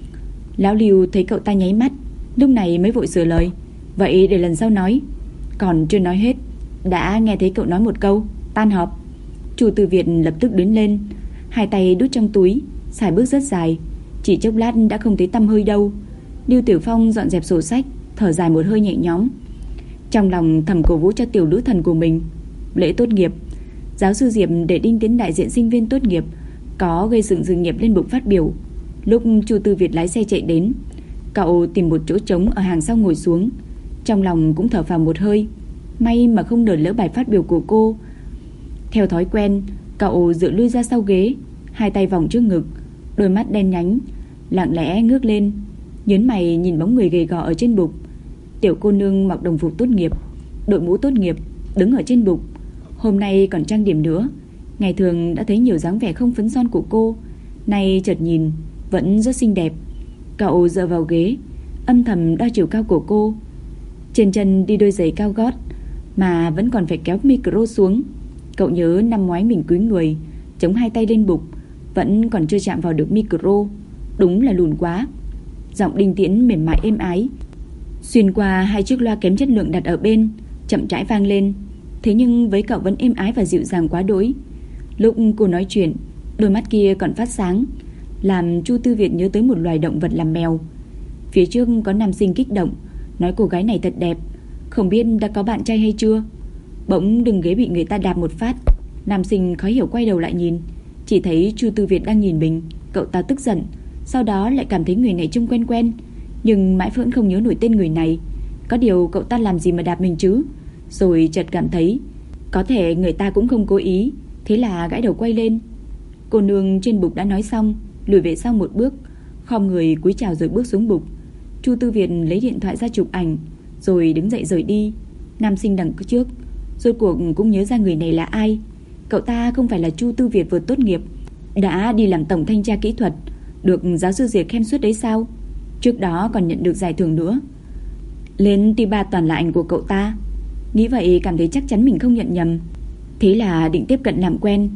Lão Lưu thấy cậu ta nháy mắt, lúc này mới vội sửa lời: "Vậy để lần sau nói." Còn chưa nói hết, đã nghe thấy cậu nói một câu: "Tan họp." Chu Tư Việt lập tức đứng lên, hai tay đút trong túi, xài bước rất dài. Chỉ chốc lát đã không thấy tăm hơi đâu. Lưu Tiểu Phong dọn dẹp sổ sách, thở dài một hơi nhẹ nhõm. Trong lòng thầm cổ vũ cho tiểu Lữ Thần của mình. Lễ tốt nghiệp, giáo sư Diệp để Đinh Tiến đại diện sinh viên tốt nghiệp có gây dựng sự nghiệp lên bục phát biểu. Lúc Chu Tư Việt lái xe chạy đến, cậu tìm một chỗ trống ở hàng sau ngồi xuống. Trong lòng cũng thở phào một hơi, may mà không đỡ lỡ bài phát biểu của cô. Theo thói quen, cậu dựa lưng ra sau ghế, hai tay vòng trước ngực, đôi mắt đen nhánh lặng lẽ ngước lên, nhớn mày nhìn bóng người gầy gò ở trên bục. Tiểu cô nương mặc đồng phục tốt nghiệp, đội mũ tốt nghiệp, đứng ở trên bục. Hôm nay còn trang điểm nữa. Ngày thường đã thấy nhiều dáng vẻ không phấn son của cô, nay chợt nhìn vẫn rất xinh đẹp. Cậu dựa vào ghế, âm thầm đo chiều cao của cô. Trên chân đi đôi giày cao gót mà vẫn còn phải kéo micro xuống. Cậu nhớ năm ngoái mình cúi người, chống hai tay lên bục, vẫn còn chưa chạm vào được micro. Đúng là lùn quá. Giọng Đinh Tiễn mềm mại êm ái xuyên qua hai chiếc loa kém chất lượng đặt ở bên, chậm rãi vang lên. Thế nhưng với cậu vẫn êm ái và dịu dàng quá đỗi. Lúc cô nói chuyện, đôi mắt kia còn phát sáng, làm Chu Tư Việt nhớ tới một loài động vật làm mèo. Phía trước có nam sinh kích động nói cô gái này thật đẹp, không biết đã có bạn trai hay chưa. Bỗng đường ghế bị người ta đạp một phát. Nam sinh khó hiểu quay đầu lại nhìn, chỉ thấy Chu Tư Việt đang nhìn mình. Cậu ta tức giận, sau đó lại cảm thấy người này trông quen quen, nhưng mãi vẫn không nhớ nổi tên người này. Có điều cậu ta làm gì mà đạp mình chứ? Rồi chợt cảm thấy có thể người ta cũng không cố ý, thế là gãi đầu quay lên. Cô nương trên bục đã nói xong, lùi về sau một bước, khom người cúi chào rồi bước xuống bục. Chu Tư Việt lấy điện thoại ra chụp ảnh, rồi đứng dậy rời đi. Nam sinh đằng trước rốt cuộc cũng nhớ ra người này là ai. Cậu ta không phải là Chu Tư Việt vừa tốt nghiệp, đã đi làm tổng thanh tra kỹ thuật, được giáo sư Diệp khen suốt đấy sao? Trước đó còn nhận được giải thưởng nữa. Lên T3 toàn là ảnh của cậu ta. Nghĩ vậy cảm thấy chắc chắn mình không nhận nhầm, thế là định tiếp cận làm quen,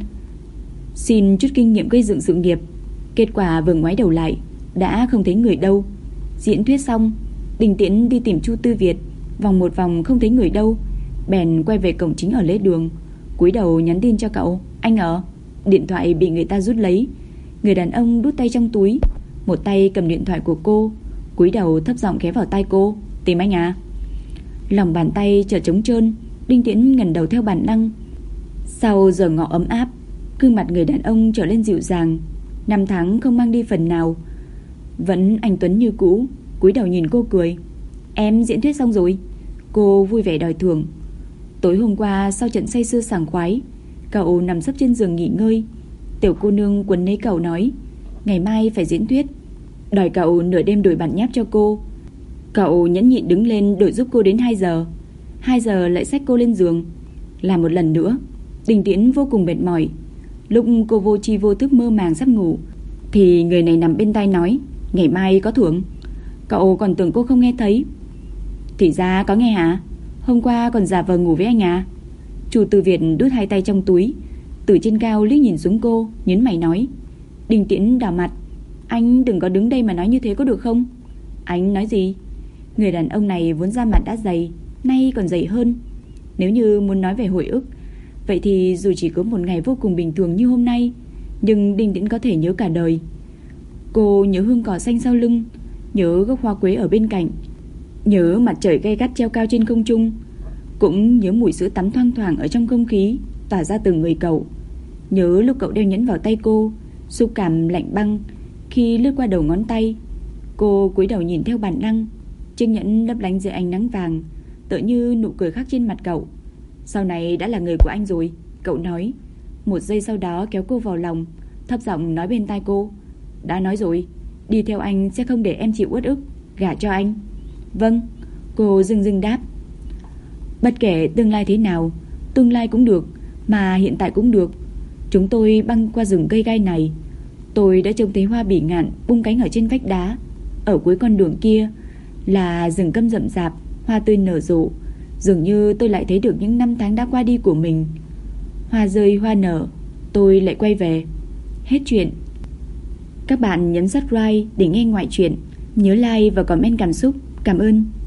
xin chút kinh nghiệm gây dựng sự nghiệp. Kết quả vừa ngoái đầu lại đã không thấy người đâu. Diễn thuyết xong, Đinh Tiễn đi tìm Chu Tư Việt, vòng một vòng không thấy người đâu, bèn quay về cổng chính ở lễ đường, cúi đầu nhắn tin cho cậu: "Anh ở." Điện thoại bị người ta rút lấy. Người đàn ông đút tay trong túi, một tay cầm điện thoại của cô, cúi đầu thấp giọng ghé vào tai cô: "Tìm anh à?" Lòng bàn tay chợt trống trơn. Đinh Tiễn ngẩng đầu theo bản năng. Sau giờ ngọ ấm áp, gương mặt người đàn ông trở lên dịu dàng. Năm tháng không mang đi phần nào, vẫn anh tuấn như cũ. Cúi đầu nhìn cô cười: "Em diễn thuyết xong rồi." Cô vui vẻ đòi thưởng. Tối hôm qua sau trận say sưa sảng khoái, cậu nằm sấp trên giường nghỉ ngơi. Tiểu cô nương quấn lấy cậu nói ngày mai phải diễn thuyết, đòi cậu nửa đêm đổi bản nháp cho cô. Cậu nhẫn nhịn đứng lên đổi giúp cô đến 2 giờ. 2 giờ lại xách cô lên giường, làm một lần nữa. Đình Tiễn vô cùng mệt mỏi. Lúc cô vô tri vô thức mơ màng sắp ngủ thì người này nằm bên tai nói ngày mai có thưởng. Cậu còn tưởng cô không nghe thấy. Thì ra có nghe hả? Hôm qua còn giả vờ ngủ với anh à? Chu Tư Việt đút 2 tay trong túi, từ trên cao liếc nhìn xuống cô, nhấn mày nói. Đình Tiễn đảo mặt. Anh đừng có đứng đây mà nói như thế có được không? Anh nói gì? Người đàn ông này vốn da mặt đã dày, nay còn dày hơn. Nếu như muốn nói về hồi ức, vậy thì dù chỉ có một ngày vô cùng bình thường như hôm nay, nhưng Đình Tiễn có thể nhớ cả đời. Cô nhớ hương cỏ xanh sau lưng, nhớ gốc hoa quế ở bên cạnh, nhớ mặt trời gay gắt treo cao trên không trung, cũng nhớ mùi sữa tắm thoang thoảng ở trong không khí tỏa ra từ người cậu. Nhớ lúc cậu đeo nhẫn vào tay cô, xúc cảm lạnh băng khi lướt qua đầu ngón tay. Cô cúi đầu nhìn theo bản năng, chiếc nhẫn lấp lánh dưới ánh nắng vàng, tựa như nụ cười khác trên mặt cậu. Sau này đã là người của anh rồi, cậu nói. Một giây sau đó kéo cô vào lòng, thấp giọng nói bên tai cô. Đã nói rồi, đi theo anh sẽ không để em chịu uất ức, gả cho anh. Vâng, cô dưng dưng đáp. Bất kể tương lai thế nào, tương lai cũng được, mà hiện tại cũng được. Chúng tôi băng qua rừng cây gai này, tôi đã trông thấy hoa bỉ ngạn bung cánh ở trên vách đá. Ở cuối con đường kia là rừng câm rậm rạp, hoa tươi nở rộ. Dường như tôi lại thấy được những năm tháng đã qua đi của mình. Hoa rơi hoa nở, tôi lại quay về. Hết chuyện. Các bạn nhấn subscribe để nghe ngoại truyện. Nhớ like và comment cảm xúc. Cảm ơn.